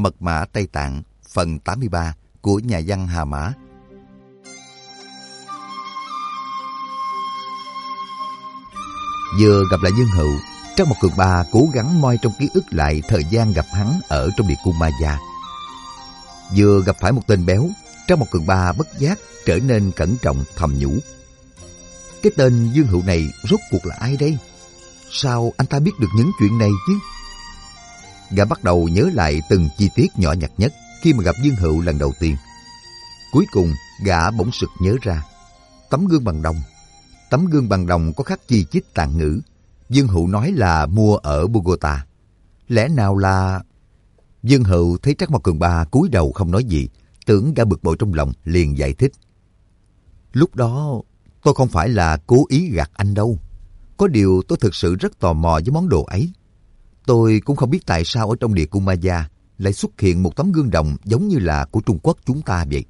Mật mã Tây Tạng, phần 83 của nhà văn Hà Mã. Vừa gặp lại Dương Hựu, Trác Mộc Cường Ba cố gắng moi trong ký ức lại thời gian gặp hắn ở trong địa cung Ma Gia. Vừa gặp phải một tên béo, Trác Mộc Cường Ba bất giác trở nên cẩn trọng thầm nhủ. Cái tên Dương Hựu này rốt cuộc là ai đây? Sao anh ta biết được những chuyện này chứ? Gã bắt đầu nhớ lại từng chi tiết nhỏ nhặt nhất khi mà gặp Dương Hựu lần đầu tiên. Cuối cùng, gã bỗng sực nhớ ra. Tấm gương bằng đồng. Tấm gương bằng đồng có khắc chi chít Tạng ngữ. Dương Hựu nói là mua ở Bogota. Lẽ nào là... Dương Hựu thấy Trác Mộc Cường Ba cúi đầu không nói gì, tưởng gã bực bội trong lòng, liền giải thích. Lúc đó, tôi không phải là cố ý gạt anh đâu. Có điều tôi thực sự rất tò mò với món đồ ấy. Tôi cũng không biết tại sao ở trong địa cung Ma Gia lại xuất hiện một tấm gương đồng giống như là của Trung Quốc chúng ta vậy.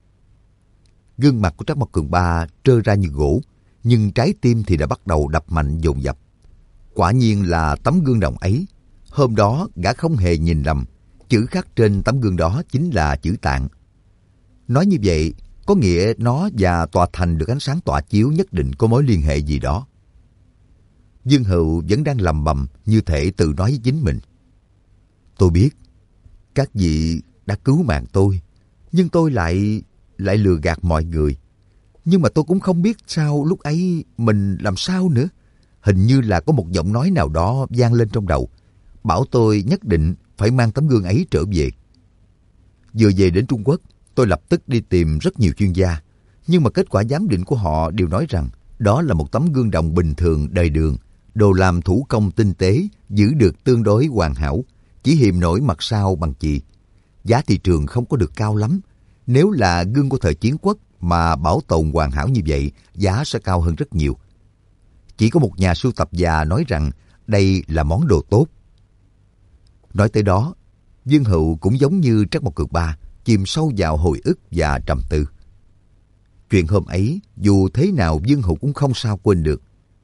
Gương mặt của Trác Mộc Cường Ba trơ ra như gỗ, nhưng trái tim thì đã bắt đầu đập mạnh dồn dập. Quả nhiên là tấm gương đồng ấy. Hôm đó gã không hề nhìn lầm, chữ khắc trên tấm gương đó chính là chữ Tạng. Nói như vậy, có nghĩa nó và tòa thành được ánh sáng tỏa chiếu nhất định có mối liên hệ gì đó. Dương Hựu vẫn đang lầm bầm như thể tự nói với chính mình. Tôi biết, các vị đã cứu mạng tôi, nhưng tôi lại lừa gạt mọi người. Nhưng mà tôi cũng không biết sao lúc ấy mình làm sao nữa. Hình như là có một giọng nói nào đó vang lên trong đầu, bảo tôi nhất định phải mang tấm gương ấy trở về. Vừa về đến Trung Quốc, tôi lập tức đi tìm rất nhiều chuyên gia. Nhưng mà kết quả giám định của họ đều nói rằng đó là một tấm gương đồng bình thường đời Đường, đồ làm thủ công tinh tế, giữ được tương đối hoàn hảo, chỉ hiềm nổi mặt sau bằng chì. Giá thị trường không có được cao lắm. Nếu là gương của thời chiến quốc mà bảo tồn hoàn hảo như vậy, giá sẽ cao hơn rất nhiều. Chỉ có một nhà sưu tập già nói rằng đây là món đồ tốt. Nói tới đó, Dương Hựu cũng giống như Trác Mộc Cường Ba, chìm sâu vào hồi ức và trầm tư. Chuyện hôm ấy, dù thế nào Dương Hựu cũng không sao quên được.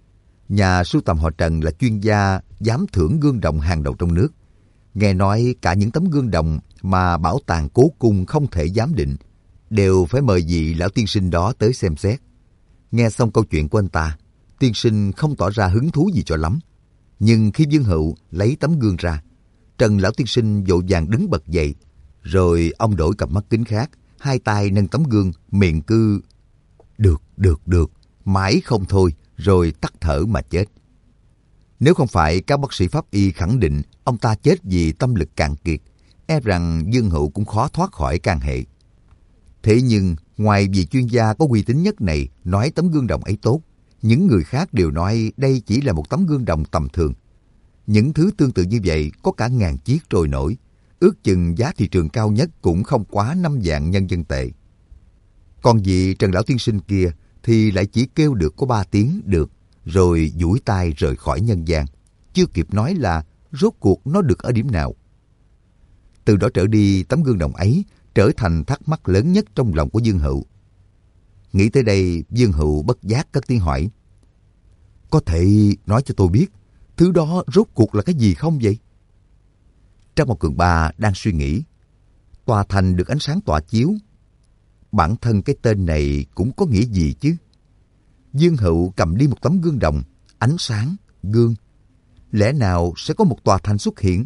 Nhà sưu tầm họ Trần là chuyên gia giám thưởng gương đồng hàng đầu trong nước. Nghe nói cả những tấm gương đồng mà bảo tàng Cố Cung không thể giám định, đều phải mời vị lão tiên sinh đó tới xem xét. Nghe xong câu chuyện của anh ta, tiên sinh không tỏ ra hứng thú gì cho lắm. Nhưng khi Dương Hựu lấy tấm gương ra, Trần lão tiên sinh vội vàng đứng bật dậy, rồi ông đổi cặp mắt kính khác, hai tay nâng tấm gương, miệng cứ được, mãi không thôi, rồi tắt thở mà chết. Nếu không phải các bác sĩ pháp y khẳng định ông ta chết vì tâm lực cạn kiệt, e rằng Dương Hựu cũng khó thoát khỏi can hệ. Thế nhưng, ngoài vị chuyên gia có uy tín nhất này nói tấm gương đồng ấy tốt, những người khác đều nói đây chỉ là một tấm gương đồng tầm thường. Những thứ tương tự như vậy có cả ngàn chiếc trôi nổi, ước chừng giá thị trường cao nhất cũng không quá 5 vạn nhân dân tệ. Còn vị Trần lão tiên sinh kia thì lại chỉ kêu được có 3 tiếng được, rồi duỗi tay rời khỏi nhân gian, chưa kịp nói là rốt cuộc nó được ở điểm nào. Từ đó trở đi, tấm gương đồng ấy trở thành thắc mắc lớn nhất trong lòng của Dương Hựu. Nghĩ tới đây, Dương Hựu bất giác cất tiếng hỏi. Có thể nói cho tôi biết, thứ đó rốt cuộc là cái gì không vậy? Trác Mộc Cường Ba đang suy nghĩ. Tòa thành được ánh sáng tỏa chiếu. Bản thân cái tên này cũng có nghĩa gì chứ? Dương Hựu cầm đi một tấm gương đồng, ánh sáng, gương. Lẽ nào sẽ có một tòa thành xuất hiện?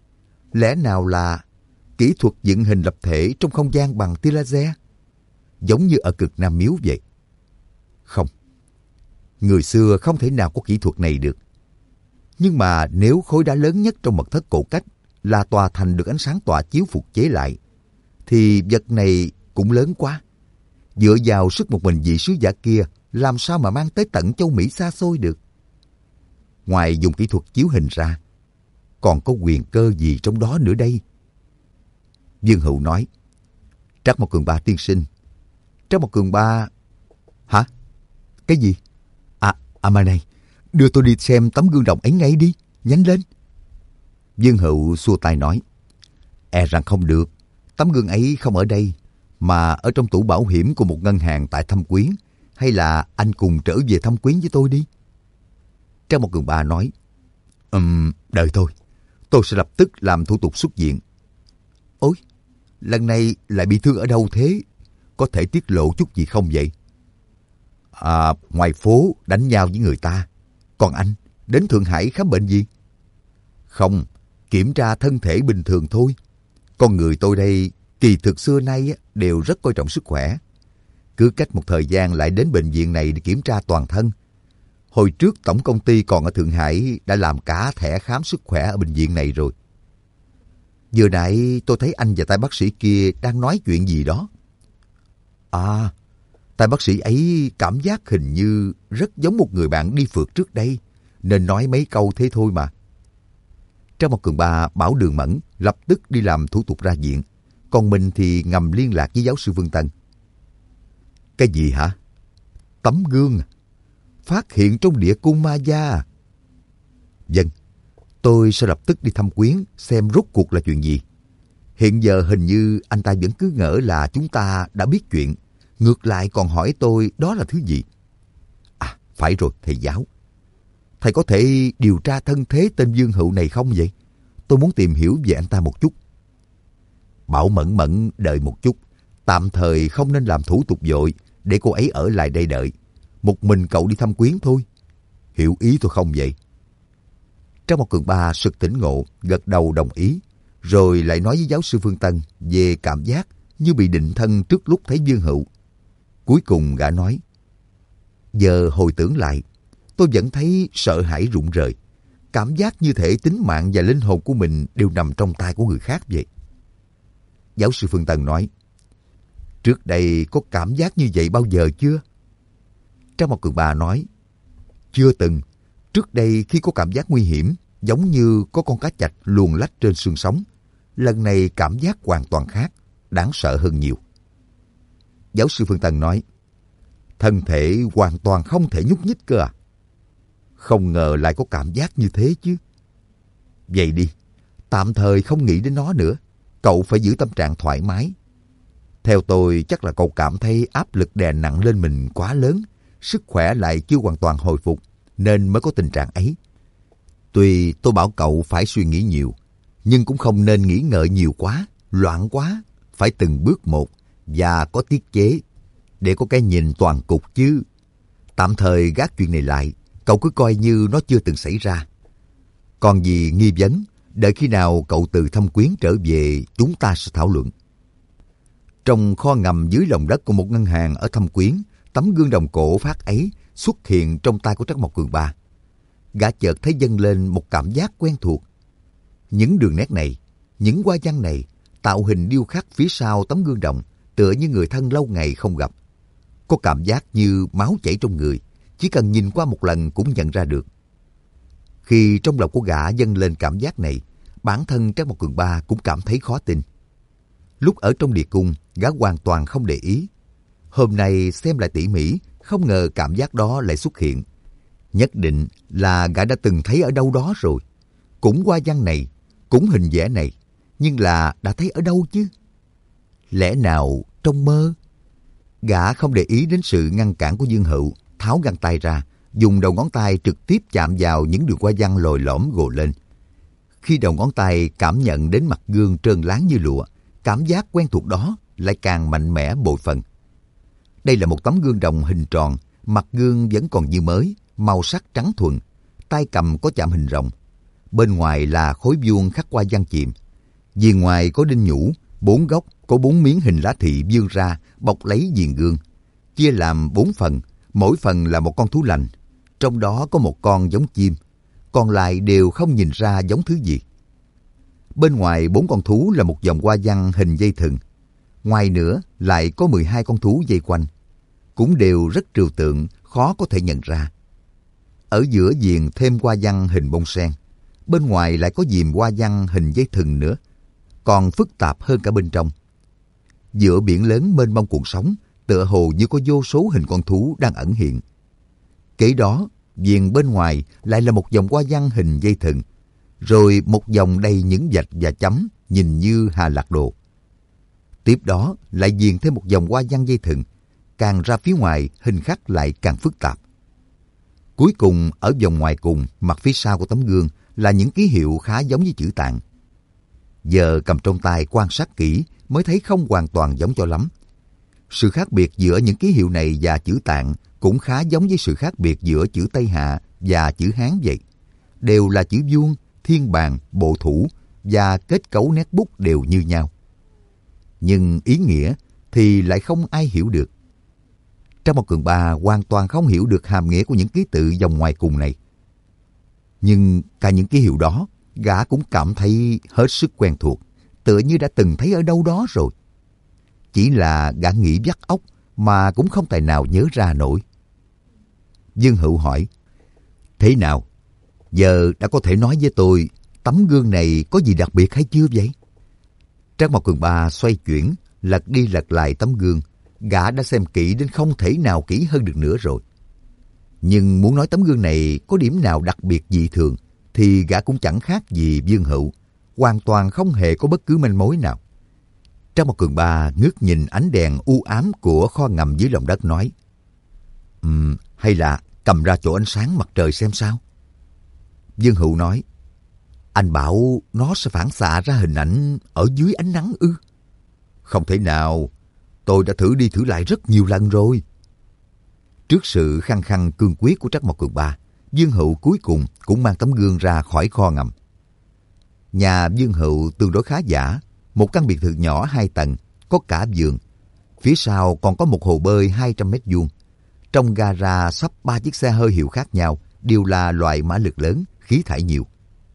Lẽ nào là kỹ thuật dựng hình lập thể trong không gian bằng tia laser, giống như ở Cực Nam Miếu vậy? Không, người xưa không thể nào có kỹ thuật này được. Nhưng mà nếu khối đá lớn nhất trong mật thất cổ cách là tòa thành được ánh sáng tỏa chiếu phục chế lại, thì vật này cũng lớn quá. Dựa vào sức một mình vị sứ giả kia, làm sao mà mang tới tận châu Mỹ xa xôi được? Ngoài dùng kỹ thuật chiếu hình ra, còn có quyền cơ gì trong đó nữa đây? Dương Hựu nói. Trác Mộc Cường Ba tiên sinh. Trác Mộc Cường Ba... Hả? Cái gì? Mà này, đưa tôi đi xem tấm gương đồng ấy ngay đi, nhanh lên. Dương Hựu xua tay nói. E rằng không được, tấm gương ấy không ở đây, mà ở trong tủ bảo hiểm của một ngân hàng tại Thâm Quyến. Hay là anh cùng trở về Thâm Quyến với tôi đi. Trác Mộc Cường Ba nói. Đợi tôi sẽ lập tức làm thủ tục xuất viện. Ôi, lần này lại bị thương ở đâu thế? Có thể tiết lộ chút gì không vậy? Ngoài phố đánh nhau với người ta. Còn anh, đến Thượng Hải khám bệnh gì? Không, kiểm tra thân thể bình thường thôi. Con người tôi đây kỳ thực xưa nay đều rất coi trọng sức khỏe. Cứ cách một thời gian lại đến bệnh viện này để kiểm tra toàn thân. Hồi trước tổng công ty còn ở Thượng Hải đã làm cả thẻ khám sức khỏe ở bệnh viện này rồi. Vừa nãy tôi thấy anh và tay bác sĩ kia đang nói chuyện gì đó. Tay bác sĩ ấy cảm giác hình như rất giống một người bạn đi phượt trước đây, nên nói mấy câu thế thôi mà. Trang Mộc Cường Ba bảo Đường Mẫn lập tức đi làm thủ tục ra viện, còn mình thì ngầm liên lạc với giáo sư Vương Tân. Cái gì hả? Tấm gương phát hiện trong địa cung Ma Gia. Vâng, tôi sẽ lập tức đi thăm Quyến xem rốt cuộc là chuyện gì. Hiện giờ hình như anh ta vẫn cứ ngỡ là chúng ta đã biết chuyện, ngược lại còn hỏi tôi đó là thứ gì. Phải rồi thầy giáo. Thầy có thể điều tra thân thế tên Dương Hữu này không vậy? Tôi muốn tìm hiểu về anh ta một chút. Bảo Mẫn Mẫn đợi một chút, tạm thời không nên làm thủ tục vội, để cô ấy ở lại đây đợi. Một mình cậu đi thăm Quyến thôi. Hiểu ý tôi không vậy? Trang Mộc Cường Ba sực tỉnh ngộ, gật đầu đồng ý, rồi lại nói với giáo sư Phương Tân về cảm giác như bị định thân trước lúc thấy Dương Hữu. Cuối cùng gã nói, giờ hồi tưởng lại, tôi vẫn thấy sợ hãi rụng rời. Cảm giác như thể tính mạng và linh hồn của mình đều nằm trong tay của người khác vậy. Giáo sư Phương Tân nói, trước đây có cảm giác như vậy bao giờ chưa? Trang Mộc Cường Ba nói, chưa từng. Trước đây khi có cảm giác nguy hiểm, giống như có con cá chạch luồn lách trên xương sống. Lần này cảm giác hoàn toàn khác, đáng sợ hơn nhiều. Giáo sư Phương Tân nói, thân thể hoàn toàn không thể nhúc nhích cơ à? Không ngờ lại có cảm giác như thế chứ. Vậy đi, tạm thời không nghĩ đến nó nữa. Cậu phải giữ tâm trạng thoải mái. Theo tôi chắc là cậu cảm thấy áp lực đè nặng lên mình quá lớn, sức khỏe lại chưa hoàn toàn hồi phục, nên mới có tình trạng ấy. Tuy tôi bảo cậu phải suy nghĩ nhiều, nhưng cũng không nên nghĩ ngợi nhiều quá, loạn quá, phải từng bước một và có tiết chế, để có cái nhìn toàn cục chứ. Tạm thời gác chuyện này lại, cậu cứ coi như nó chưa từng xảy ra. Còn gì nghi vấn, đợi khi nào cậu từ thăm Quyến trở về, chúng ta sẽ thảo luận. Trong kho ngầm dưới lòng đất của một ngân hàng ở Thâm Quyến, tấm gương đồng cổ phát ấy xuất hiện trong tay của Trắc Mộc Cường Ba. Gã chợt thấy dâng lên một cảm giác quen thuộc. Những đường nét này, những hoa văn này, tạo hình điêu khắc phía sau tấm gương đồng, tựa như người thân lâu ngày không gặp. Có cảm giác như máu chảy trong người, chỉ cần nhìn qua một lần cũng nhận ra được. Khi trong lòng của gã dâng lên cảm giác này, bản thân Trác Mộc Cường Ba cũng cảm thấy khó tin. Lúc ở trong địa cung, gã hoàn toàn không để ý. Hôm nay xem lại tỉ mỉ, không ngờ cảm giác đó lại xuất hiện. Nhất định là gã đã từng thấy ở đâu đó rồi. Cũng hoa văn này, cũng hình vẽ này, nhưng là đã thấy ở đâu chứ? Lẽ nào trong mơ? Gã không để ý đến sự ngăn cản của Dương Hữu, tháo găng tay ra, dùng đầu ngón tay trực tiếp chạm vào những đường hoa văn lồi lõm gồ lên. Khi đầu ngón tay cảm nhận đến mặt gương trơn láng như lụa, cảm giác quen thuộc đó lại càng mạnh mẽ bội phần. Đây là một tấm gương đồng hình tròn, mặt gương vẫn còn như mới, màu sắc trắng thuần, tay cầm có chạm hình rồng. Bên ngoài là khối vuông khắc hoa văn chìm. Viền ngoài có đinh nhũ, 4 góc có 4 miếng hình lá thị vươn ra bọc lấy viền gương, chia làm 4 phần, mỗi phần là một con thú lành. Trong đó có một con giống chim, còn lại đều không nhìn ra giống thứ gì. Bên ngoài 4 con thú là một dòng hoa văn hình dây thừng. Ngoài nữa lại có 12 con thú dây quanh, cũng đều rất trừu tượng, khó có thể nhận ra. Ở giữa viền thêm hoa văn hình bông sen, bên ngoài lại có diềm hoa văn hình dây thừng nữa, còn phức tạp hơn cả bên trong. Giữa biển lớn mênh mông cuộn sóng, tựa hồ như có vô số hình con thú đang ẩn hiện. Kế đó, viền bên ngoài lại là một dòng hoa văn hình dây thừng, rồi một dòng đầy những vạch và chấm nhìn như Hà Lạc Đồ. Tiếp đó lại viền thêm một dòng hoa văn dây thừng, càng ra phía ngoài hình khắc lại càng phức tạp. Cuối cùng ở vòng ngoài cùng, mặt phía sau của tấm gương là những ký hiệu khá giống với chữ Tạng. giờ cầm trong tay quan sát kỹ mới thấy không hoàn toàn giống cho lắm. Sự khác biệt giữa những ký hiệu này và chữ Tạng cũng khá giống với sự khác biệt giữa chữ Tây Hạ và chữ Hán vậy. Đều là chữ vuông, thiên bàn, bộ thủ và kết cấu nét bút đều như nhau. Nhưng ý nghĩa thì lại không ai hiểu được. Trang Mộc Cường Ba hoàn toàn không hiểu được hàm nghĩa của những ký tự dòng ngoài cùng này. Nhưng cả những ký hiệu đó, gã cũng cảm thấy hết sức quen thuộc, tựa như đã từng thấy ở đâu đó rồi. Chỉ là gã nghĩ vắt óc mà cũng không tài nào nhớ ra nổi. Dương Hữu hỏi, thế nào? Giờ đã có thể nói với tôi tấm gương này có gì đặc biệt hay chưa vậy? Trang Mộc Cường Ba xoay chuyển, lật đi lật lại tấm gương. Gã đã xem kỹ đến không thể nào kỹ hơn được nữa rồi. Nhưng muốn nói tấm gương này có điểm nào đặc biệt dị thường thì gã cũng chẳng khác gì Dương Hữu, hoàn toàn không hề có bất cứ manh mối nào. Trang Mộc Cường Ba ngước nhìn ánh đèn u ám của kho ngầm dưới lòng đất nói, hay là cầm ra chỗ ánh sáng mặt trời xem sao? Dương Hữu nói, anh bảo nó sẽ phản xạ ra hình ảnh ở dưới ánh nắng ư? Không thể nào, tôi đã thử đi thử lại rất nhiều lần rồi. Trước sự khăng khăng cương quyết của Trắc Mộc Cường Ba, Dương Hữu cuối cùng cũng mang tấm gương ra khỏi kho ngầm. Nhà Dương Hữu tương đối khá giả, một căn biệt thự nhỏ 2 tầng, có cả vườn. Phía sau còn có một hồ bơi 200 mét vuông. Trong gara sắp 3 chiếc xe hơi hiệu khác nhau, đều là loại mã lực lớn, khí thải nhiều.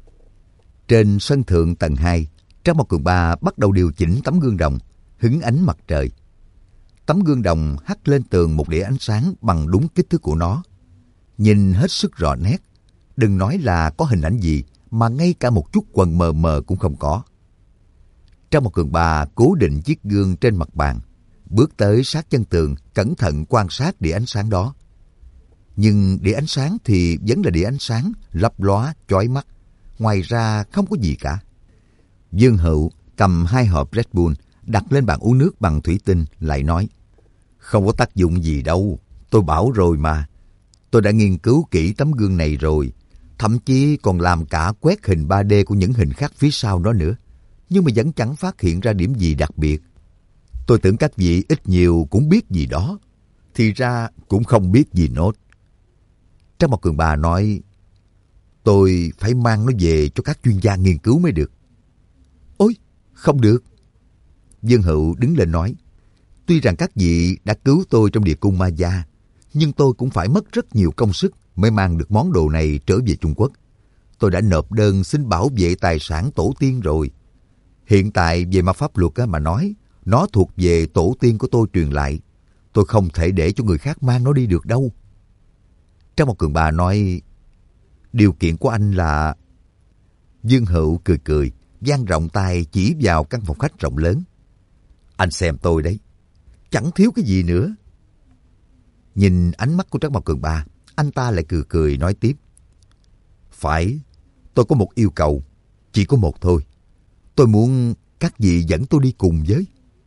Trên sân thượng tầng 2, Trắc Mộc Cường Ba bắt đầu điều chỉnh tấm gương đồng, hứng ánh mặt trời. Tấm gương đồng hắt lên tường một đĩa ánh sáng bằng đúng kích thước của nó. Nhìn hết sức rõ nét, đừng nói là có hình ảnh gì, mà ngay cả một chút quầng mờ mờ cũng không có. Trang Mộc Cường Ba cố định chiếc gương trên mặt bàn, bước tới sát chân tường, cẩn thận quan sát đĩa ánh sáng đó. Nhưng đĩa ánh sáng thì vẫn là đĩa ánh sáng, lấp lóa, chói mắt. Ngoài ra không có gì cả. Dương Hữu cầm 2 hộp Red Bull, đặt lên bàn uống nước bằng thủy tinh, lại nói, không có tác dụng gì đâu, tôi bảo rồi mà. Tôi đã nghiên cứu kỹ tấm gương này rồi, thậm chí còn làm cả quét hình 3D của những hình khác phía sau đó nữa. Nhưng mà vẫn chẳng phát hiện ra điểm gì đặc biệt. Tôi tưởng các vị ít nhiều cũng biết gì đó, thì ra cũng không biết gì nốt. Trang Mộc Cường Ba nói, tôi phải mang nó về cho các chuyên gia nghiên cứu mới được. Ôi, không được. Dương Hữu đứng lên nói, tuy rằng các vị đã cứu tôi trong địa cung ma gia, nhưng tôi cũng phải mất rất nhiều công sức mới mang được món đồ này trở về Trung Quốc. Tôi đã nộp đơn xin bảo vệ tài sản tổ tiên rồi. Hiện tại về mặt pháp luật mà nói, nó thuộc về tổ tiên của tôi truyền lại. Tôi không thể để cho người khác mang nó đi được đâu. Trang Mộc Cường Ba nói, điều kiện của anh là... Dương Hữu cười cười, dang rộng tay chỉ vào căn phòng khách rộng lớn. Anh xem tôi đấy, chẳng thiếu cái gì nữa. Nhìn ánh mắt của Trác Mộc Cường Ba, anh ta lại cười cười nói tiếp. Phải, tôi có một yêu cầu, chỉ có một thôi. Tôi muốn các vị dẫn tôi đi cùng với.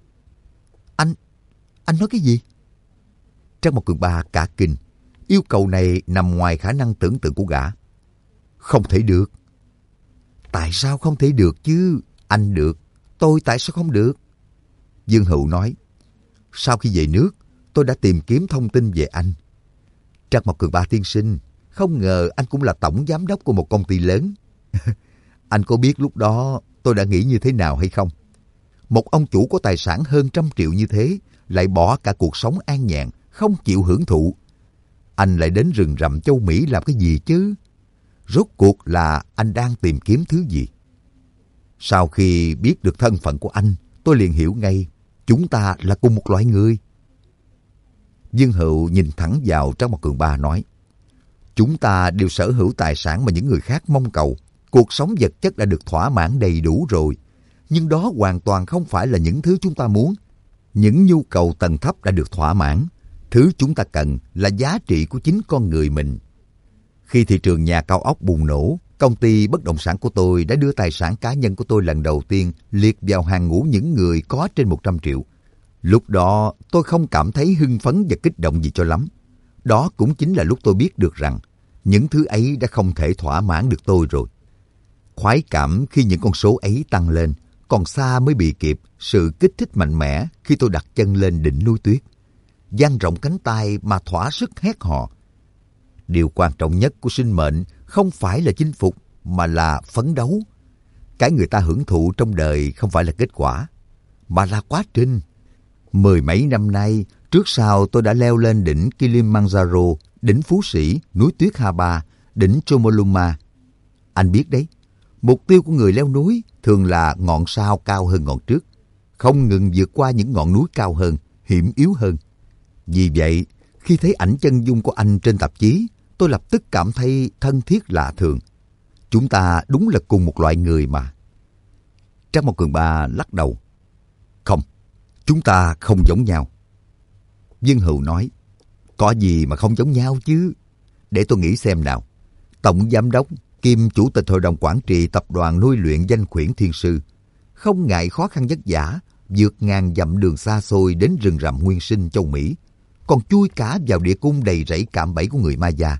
Anh nói cái gì? Trác Mộc Cường Ba cả kinh. Yêu cầu này nằm ngoài khả năng tưởng tượng của gã. Không thể được. Tại sao không thể được chứ? Anh được, tôi tại sao không được? Dương Hữu nói, sau khi về nước, tôi đã tìm kiếm thông tin về anh. Trác Mộc Cường Ba tiên sinh, không ngờ anh cũng là tổng giám đốc của một công ty lớn. Anh có biết lúc đó tôi đã nghĩ như thế nào hay không? Một ông chủ có tài sản hơn 100 triệu như thế, lại bỏ cả cuộc sống an nhàn, không chịu hưởng thụ. Anh lại đến rừng rậm châu Mỹ làm cái gì chứ? Rốt cuộc là anh đang tìm kiếm thứ gì? Sau khi biết được thân phận của anh, tôi liền hiểu ngay, chúng ta là cùng một loại người. Dương Hữu nhìn thẳng vào Trác Mộc Cường Ba nói, chúng ta đều sở hữu tài sản mà những người khác mong cầu. Cuộc sống vật chất đã được thỏa mãn đầy đủ rồi. Nhưng đó hoàn toàn không phải là những thứ chúng ta muốn. Những nhu cầu tầng thấp đã được thỏa mãn. Thứ chúng ta cần là giá trị của chính con người mình. Khi thị trường nhà cao ốc bùng nổ, công ty bất động sản của tôi đã đưa tài sản cá nhân của tôi lần đầu tiên liệt vào hàng ngũ những người có trên 100 triệu. Lúc đó tôi không cảm thấy hưng phấn và kích động gì cho lắm. Đó cũng chính là lúc tôi biết được rằng những thứ ấy đã không thể thỏa mãn được tôi rồi. Khoái cảm khi những con số ấy tăng lên, còn xa mới bị kịp sự kích thích mạnh mẽ khi tôi đặt chân lên đỉnh núi tuyết, dang rộng cánh tay mà thỏa sức hét hò. Điều quan trọng nhất của sinh mệnh không phải là chinh phục mà là phấn đấu. Cái người ta hưởng thụ trong đời không phải là kết quả, mà là quá trình. 10 mấy năm nay, trước sau tôi đã leo lên đỉnh Kilimanjaro, đỉnh Phú Sĩ, núi tuyết Hà Ba, đỉnh Chomolungma. Anh biết đấy, mục tiêu của người leo núi thường là ngọn sau cao hơn ngọn trước, không ngừng vượt qua những ngọn núi cao hơn, hiểm yếu hơn. Vì vậy, khi thấy ảnh chân dung của anh trên tạp chí, tôi lập tức cảm thấy thân thiết lạ thường. Chúng ta đúng là cùng một loại người mà. Trang Mộc Cường Ba lắc đầu. Không, chúng ta không giống nhau. Dương Hữu nói, có gì mà không giống nhau chứ? Để tôi nghĩ xem nào. Tổng giám đốc kiêm chủ tịch hội đồng quản trị tập đoàn nuôi luyện danh khuyển Thiên Sư, không ngại khó khăn vất vả, vượt ngàn dặm đường xa xôi đến rừng rậm nguyên sinh châu Mỹ, còn chui cả vào địa cung đầy rẫy cạm bẫy của người Maya.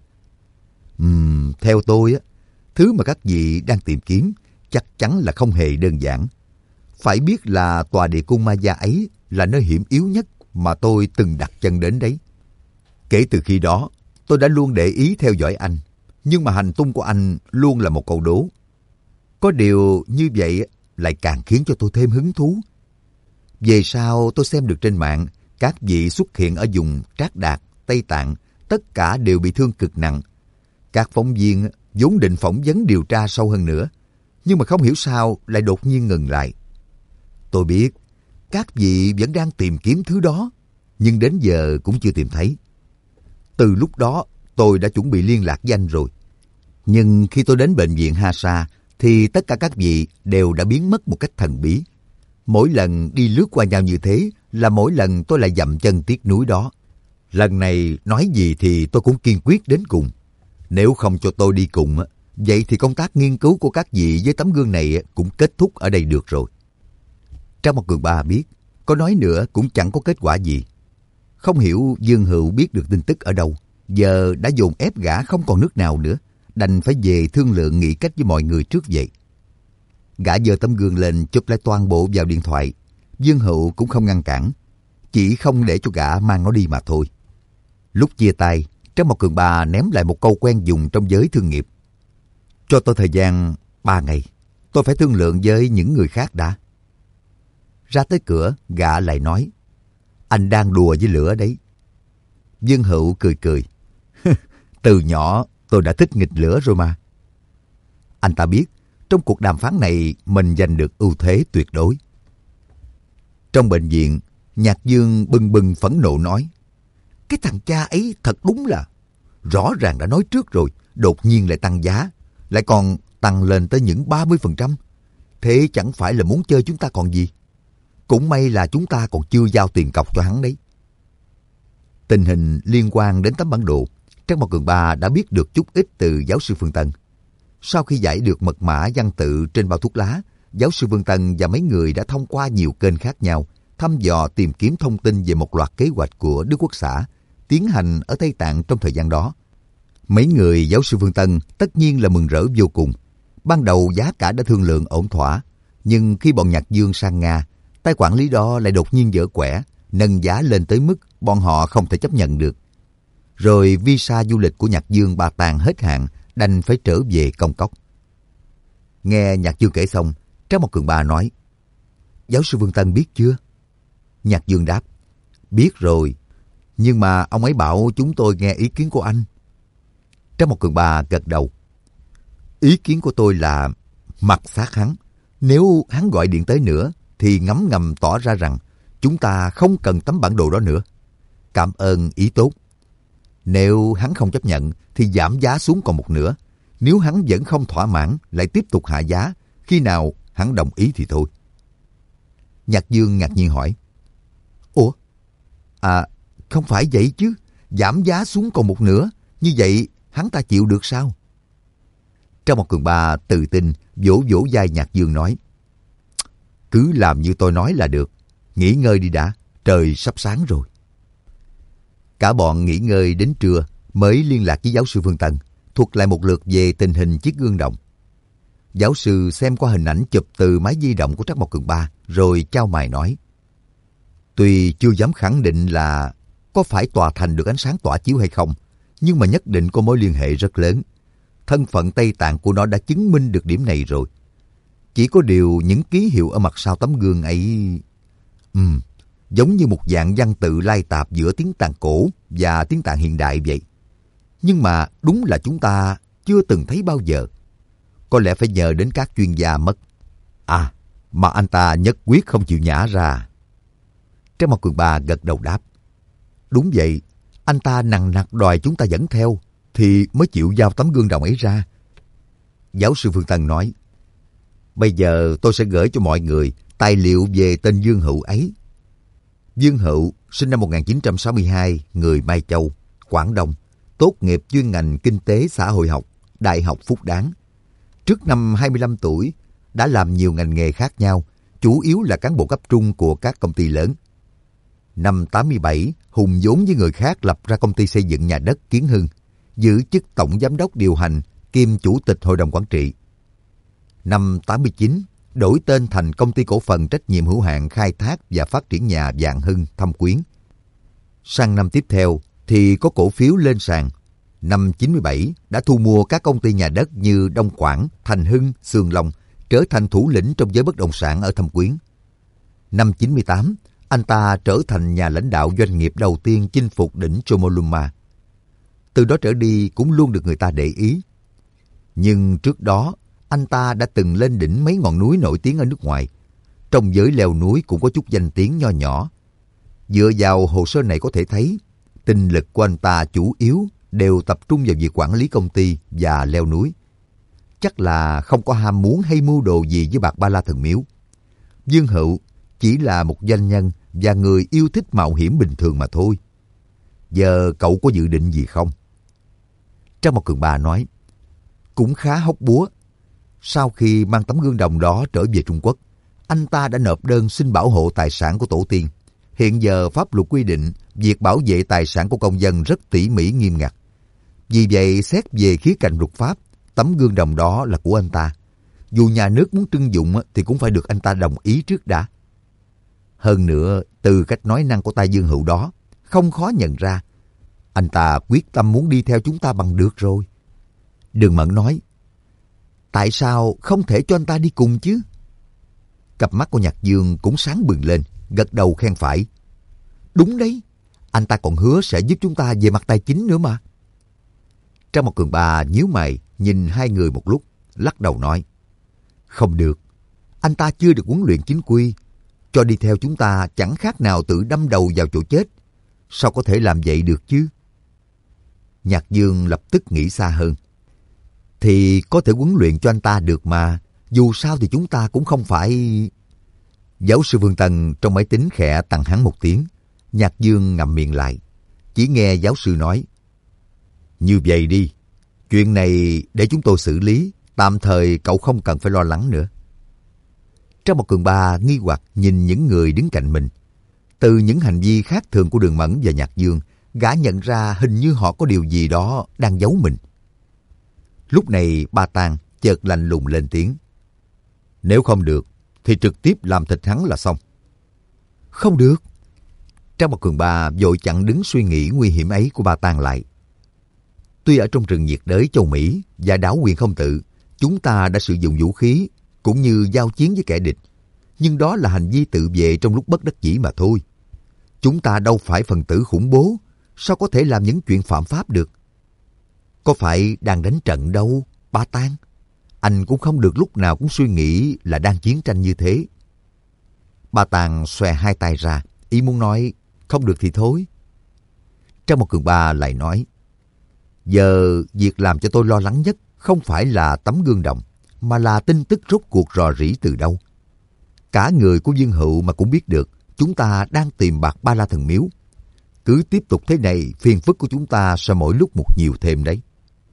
Theo tôi, thứ mà các vị đang tìm kiếm chắc chắn là không hề đơn giản. Phải biết là tòa địa cung Maya ấy là nơi hiểm yếu nhất mà tôi từng đặt chân đến đấy. Kể từ khi đó, tôi đã luôn để ý theo dõi anh, nhưng mà hành tung của anh luôn là một câu đố. Có điều như vậy lại càng khiến cho tôi thêm hứng thú. Về sau tôi xem được trên mạng, các vị xuất hiện ở vùng Trác Đạt, Tây Tạng, tất cả đều bị thương cực nặng. Các phóng viên vốn định phỏng vấn điều tra sâu hơn nữa, nhưng mà không hiểu sao lại đột nhiên ngừng lại. Tôi biết, các vị vẫn đang tìm kiếm thứ đó, nhưng đến giờ cũng chưa tìm thấy. Từ lúc đó, tôi đã chuẩn bị liên lạc với anh rồi. Nhưng khi tôi đến bệnh viện Hasa, thì tất cả các vị đều đã biến mất một cách thần bí. Mỗi lần đi lướt qua nhau như thế là mỗi lần tôi lại dậm chân tiếc núi đó. Lần này nói gì thì tôi cũng kiên quyết đến cùng. Nếu không cho tôi đi cùng, vậy thì công tác nghiên cứu của các vị với tấm gương này cũng kết thúc ở đây được rồi. Trang Mộc Cường Ba biết, có nói nữa cũng chẳng có kết quả gì. Không hiểu Dương Hữu biết được tin tức ở đâu, giờ đã dồn ép gã không còn nước nào nữa, đành phải về thương lượng nghĩ cách với mọi người trước vậy. Gã giơ tấm gương lên chụp lại toàn bộ vào điện thoại. Dương Hữu cũng không ngăn cản, chỉ không để cho gã mang nó đi mà thôi. Lúc chia tay, Trang Mộc Cường Ba ném lại một câu quen dùng trong giới thương nghiệp. Cho tôi thời gian 3 ngày, tôi phải thương lượng với những người khác đã. Ra tới cửa, gã lại nói, anh đang đùa với lửa đấy. Dương Hữu cười cười. Từ nhỏ tôi đã thích nghịch lửa rồi mà. Anh ta biết, trong cuộc đàm phán này mình giành được ưu thế tuyệt đối. Trong bệnh viện, Nhạc Dương bừng bừng phẫn nộ nói, cái thằng cha ấy thật đúng là, rõ ràng đã nói trước rồi, đột nhiên lại tăng giá, lại còn tăng lên tới những 30%. Thế chẳng phải là muốn chơi chúng ta còn gì. Cũng may là chúng ta còn chưa giao tiền cọc cho hắn đấy. Tình hình liên quan đến tấm bản đồ, Trang Mộc Cường Ba đã biết được chút ít từ giáo sư Phương Tân. Sau khi giải được mật mã văn tự trên bao thuốc lá, giáo sư Phương Tân và mấy người đã thông qua nhiều kênh khác nhau thăm dò tìm kiếm thông tin về một loạt kế hoạch của Đức Quốc xã tiến hành ở Tây Tạng trong thời gian đó. Mấy người giáo sư Phương Tân tất nhiên là mừng rỡ vô cùng. Ban đầu giá cả đã thương lượng ổn thỏa, nhưng khi bọn Nhạc Dương sang Nga, tay quản lý đó lại đột nhiên dở quẻ, nâng giá lên tới mức bọn họ không thể chấp nhận được. Rồi visa du lịch của Nhạc Dương Ba Tàng hết hạn, đành phải trở về công cốc. Nghe Nhạc Dương kể xong, Trang Mộc Cường Ba nói, giáo sư Phương Tân biết chưa? Nhạc Dương đáp, biết rồi, nhưng mà ông ấy bảo chúng tôi nghe ý kiến của anh. Trang Mộc Cường Ba gật đầu. Ý kiến của tôi là mặc xác hắn. Nếu hắn gọi điện tới nữa, thì ngấm ngầm tỏ ra rằng chúng ta không cần tấm bản đồ đó nữa. Cảm ơn ý tốt. Nếu hắn không chấp nhận, thì giảm giá xuống còn một nửa. Nếu hắn vẫn không thỏa mãn, lại tiếp tục hạ giá. Khi nào hắn đồng ý thì thôi. Nhạc Dương ngạc nhiên hỏi, ủa? Không phải vậy chứ. Giảm giá xuống còn một nửa, như vậy hắn ta chịu được sao? Trang Mộc Cường Ba tự tin vỗ vỗ vai Nhạc Dương nói, cứ làm như tôi nói là được. Nghỉ ngơi đi đã, trời sắp sáng rồi. Cả bọn nghỉ ngơi đến trưa mới liên lạc với giáo sư Phương Tân, thuật lại một lượt về tình hình chiếc gương đồng. Giáo sư xem qua hình ảnh chụp từ máy di động của Trắc Mộc Cường Ba, rồi chau mày nói. Tuy chưa dám khẳng định là có phải tòa thành được ánh sáng tỏa chiếu hay không, nhưng mà nhất định có mối liên hệ rất lớn. Thân phận Tây Tạng của nó đã chứng minh được điểm này rồi. Chỉ có điều những ký hiệu ở mặt sau tấm gương ấy... giống như một dạng văn tự lai tạp giữa tiếng Tạng cổ và tiếng Tạng hiện đại vậy. Nhưng mà đúng là chúng ta chưa từng thấy bao giờ. Có lẽ phải nhờ đến các chuyên gia mất. À, mà anh ta nhất quyết không chịu nhả ra. Trác Mộc Cường Ba gật đầu đáp. Đúng vậy, anh ta nằng nặc đòi chúng ta dẫn theo, thì mới chịu giao tấm gương đồng ấy ra. Giáo sư Phương Tân nói, bây giờ tôi sẽ gửi cho mọi người tài liệu về tên Dương Hữu ấy. Dương Hữu sinh năm 1962, người Mai Châu, Quảng Đông, tốt nghiệp chuyên ngành Kinh tế Xã hội học, Đại học Phúc Đáng. Trước năm 25 tuổi, đã làm nhiều ngành nghề khác nhau, chủ yếu là cán bộ cấp trung của các công ty lớn. Năm 87, hùng vốn với người khác lập ra công ty xây dựng nhà đất Kiến Hưng, giữ chức tổng giám đốc điều hành kiêm chủ tịch hội đồng quản trị. Năm 89, đổi tên thành công ty cổ phần trách nhiệm hữu hạn khai thác và phát triển nhà Vạn Hưng, Thâm Quyến. Sang năm tiếp theo thì có cổ phiếu lên sàn. Năm 97 đã thu mua các công ty nhà đất như Đông Quảng, Thành Hưng, Sương Long, trở thành thủ lĩnh trong giới bất động sản ở Thâm Quyến. Năm 98, anh ta trở thành nhà lãnh đạo doanh nghiệp đầu tiên chinh phục đỉnh Chomolungma. Từ đó trở đi cũng luôn được người ta để ý. Nhưng trước đó, anh ta đã từng lên đỉnh mấy ngọn núi nổi tiếng ở nước ngoài. Trong giới leo núi cũng có chút danh tiếng nho nhỏ. Dựa vào hồ sơ này có thể thấy, tinh lực của anh ta chủ yếu đều tập trung vào việc quản lý công ty và leo núi. Chắc là không có ham muốn hay mưu đồ gì với bạc Ba La Thần Miếu. Dương Hữu chỉ là một doanh nhân và người yêu thích mạo hiểm bình thường mà thôi. Giờ cậu có dự định gì không? Trác Mộc Cường Ba nói, cũng khá hóc búa. Sau khi mang tấm gương đồng đó trở về Trung Quốc, anh ta đã nộp đơn xin bảo hộ tài sản của tổ tiên. Hiện giờ pháp luật quy định việc bảo vệ tài sản của công dân rất tỉ mỉ nghiêm ngặt. Vì vậy, xét về khía cạnh luật pháp, tấm gương đồng đó là của anh ta. Dù nhà nước muốn trưng dụng thì cũng phải được anh ta đồng ý trước đã. Hơn nữa, từ cách nói năng của tay Dương Hữu đó, không khó nhận ra, anh ta quyết tâm muốn đi theo chúng ta bằng được rồi. Đường Mẫn nói, tại sao không thể cho anh ta đi cùng chứ? Cặp mắt của Nhạc Dương cũng sáng bừng lên, gật đầu khen phải. Đúng đấy, anh ta còn hứa sẽ giúp chúng ta về mặt tài chính nữa mà. Trác Mộc Cường Ba nhíu mày nhìn hai người một lúc, lắc đầu nói, không được, anh ta chưa được huấn luyện chính quy, cho đi theo chúng ta chẳng khác nào tự đâm đầu vào chỗ chết. Sao có thể làm vậy được chứ? Nhạc Dương lập tức nghĩ xa hơn. Thì có thể huấn luyện cho anh ta được mà, dù sao thì chúng ta cũng không phải... Giáo sư Phương Tân trong máy tính khẽ tặng hắn một tiếng. Nhạc Dương ngậm miệng lại. Chỉ nghe giáo sư nói, như vậy đi, chuyện này để chúng tôi xử lý, tạm thời cậu không cần phải lo lắng nữa. Trác Mộc Cường Ba nghi hoặc nhìn những người đứng cạnh mình. Từ những hành vi khác thường của Đường Mẫn và Nhạc Dương, gã nhận ra hình như họ có điều gì đó đang giấu mình. Lúc này Ba Tang chợt lạnh lùng lên tiếng. Nếu không được, thì trực tiếp làm thịt hắn là xong. Không được. Trác Mộc Cường Ba vội chặn đứng suy nghĩ nguy hiểm ấy của Ba Tang lại. Tuy ở trong rừng nhiệt đới châu Mỹ và đảo Quyền Không Tự, chúng ta đã sử dụng vũ khí cũng như giao chiến với kẻ địch, nhưng đó là hành vi tự vệ trong lúc bất đắc dĩ mà thôi. Chúng ta đâu phải phần tử khủng bố, sao có thể làm những chuyện phạm pháp được? Có phải đang đánh trận đâu, Ba Tang. Anh cũng không được lúc nào cũng suy nghĩ là đang chiến tranh như thế. Ba Tang xòe hai tay ra, ý muốn nói không được thì thôi. Trác Mộc Cường Ba lại nói, giờ việc làm cho tôi lo lắng nhất không phải là tấm gương đồng, mà là tin tức rốt cuộc rò rỉ từ đâu. Cả người của Dương Hữu mà cũng biết được chúng ta đang tìm bạc Ba La Thần Miếu. Cứ tiếp tục thế này, phiền phức của chúng ta sẽ mỗi lúc một nhiều thêm đấy.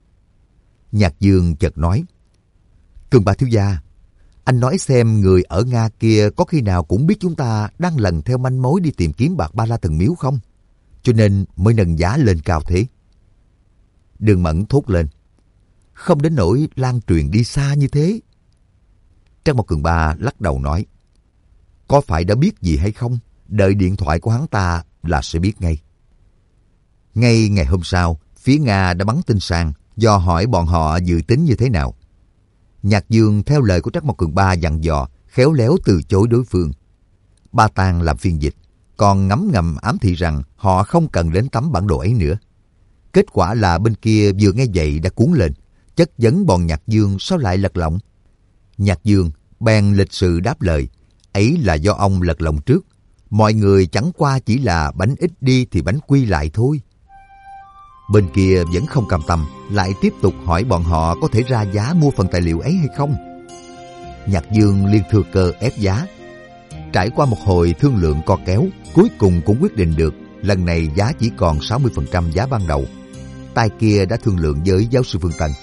Nhạc Dương chợt nói, Cường Ba thiếu gia, anh nói xem người ở Nga kia có khi nào cũng biết chúng ta đang lần theo manh mối đi tìm kiếm bạc Ba La Thần Miếu không? Cho nên mới nâng giá lên cao thế. Đường Mẫn thốt lên, không đến nỗi lan truyền đi xa như thế. Trang Một Cường Ba lắc đầu nói, có phải đã biết gì hay không? Đợi điện thoại của hắn ta là sẽ biết ngay. Ngay ngày hôm sau, phía Nga đã bắn tin sang, dò hỏi bọn họ dự tính như thế nào. Nhạc Dương theo lời của Trác Mộc Cường Ba dặn dò, khéo léo từ chối đối phương. Ba Tàng làm phiên dịch, còn ngấm ngầm ám thị rằng họ không cần đến tấm bản đồ ấy nữa. Kết quả là bên kia vừa nghe vậy đã cuốn lên, chất vấn bọn Nhạc Dương sao lại lật lọng. Nhạc Dương bèn lịch sự đáp lời, ấy là do ông lật lọng trước. Mọi người chẳng qua chỉ là bánh ít đi thì bánh quy lại thôi. Bên kia vẫn không cam tâm, lại tiếp tục hỏi bọn họ có thể ra giá mua phần tài liệu ấy hay không. Nhạc Dương liền thừa cơ ép giá. Trải qua một hồi thương lượng co kéo, cuối cùng cũng quyết định được lần này giá chỉ còn 60% giá ban đầu. Tay kia đã thương lượng với giáo sư Phương Tân.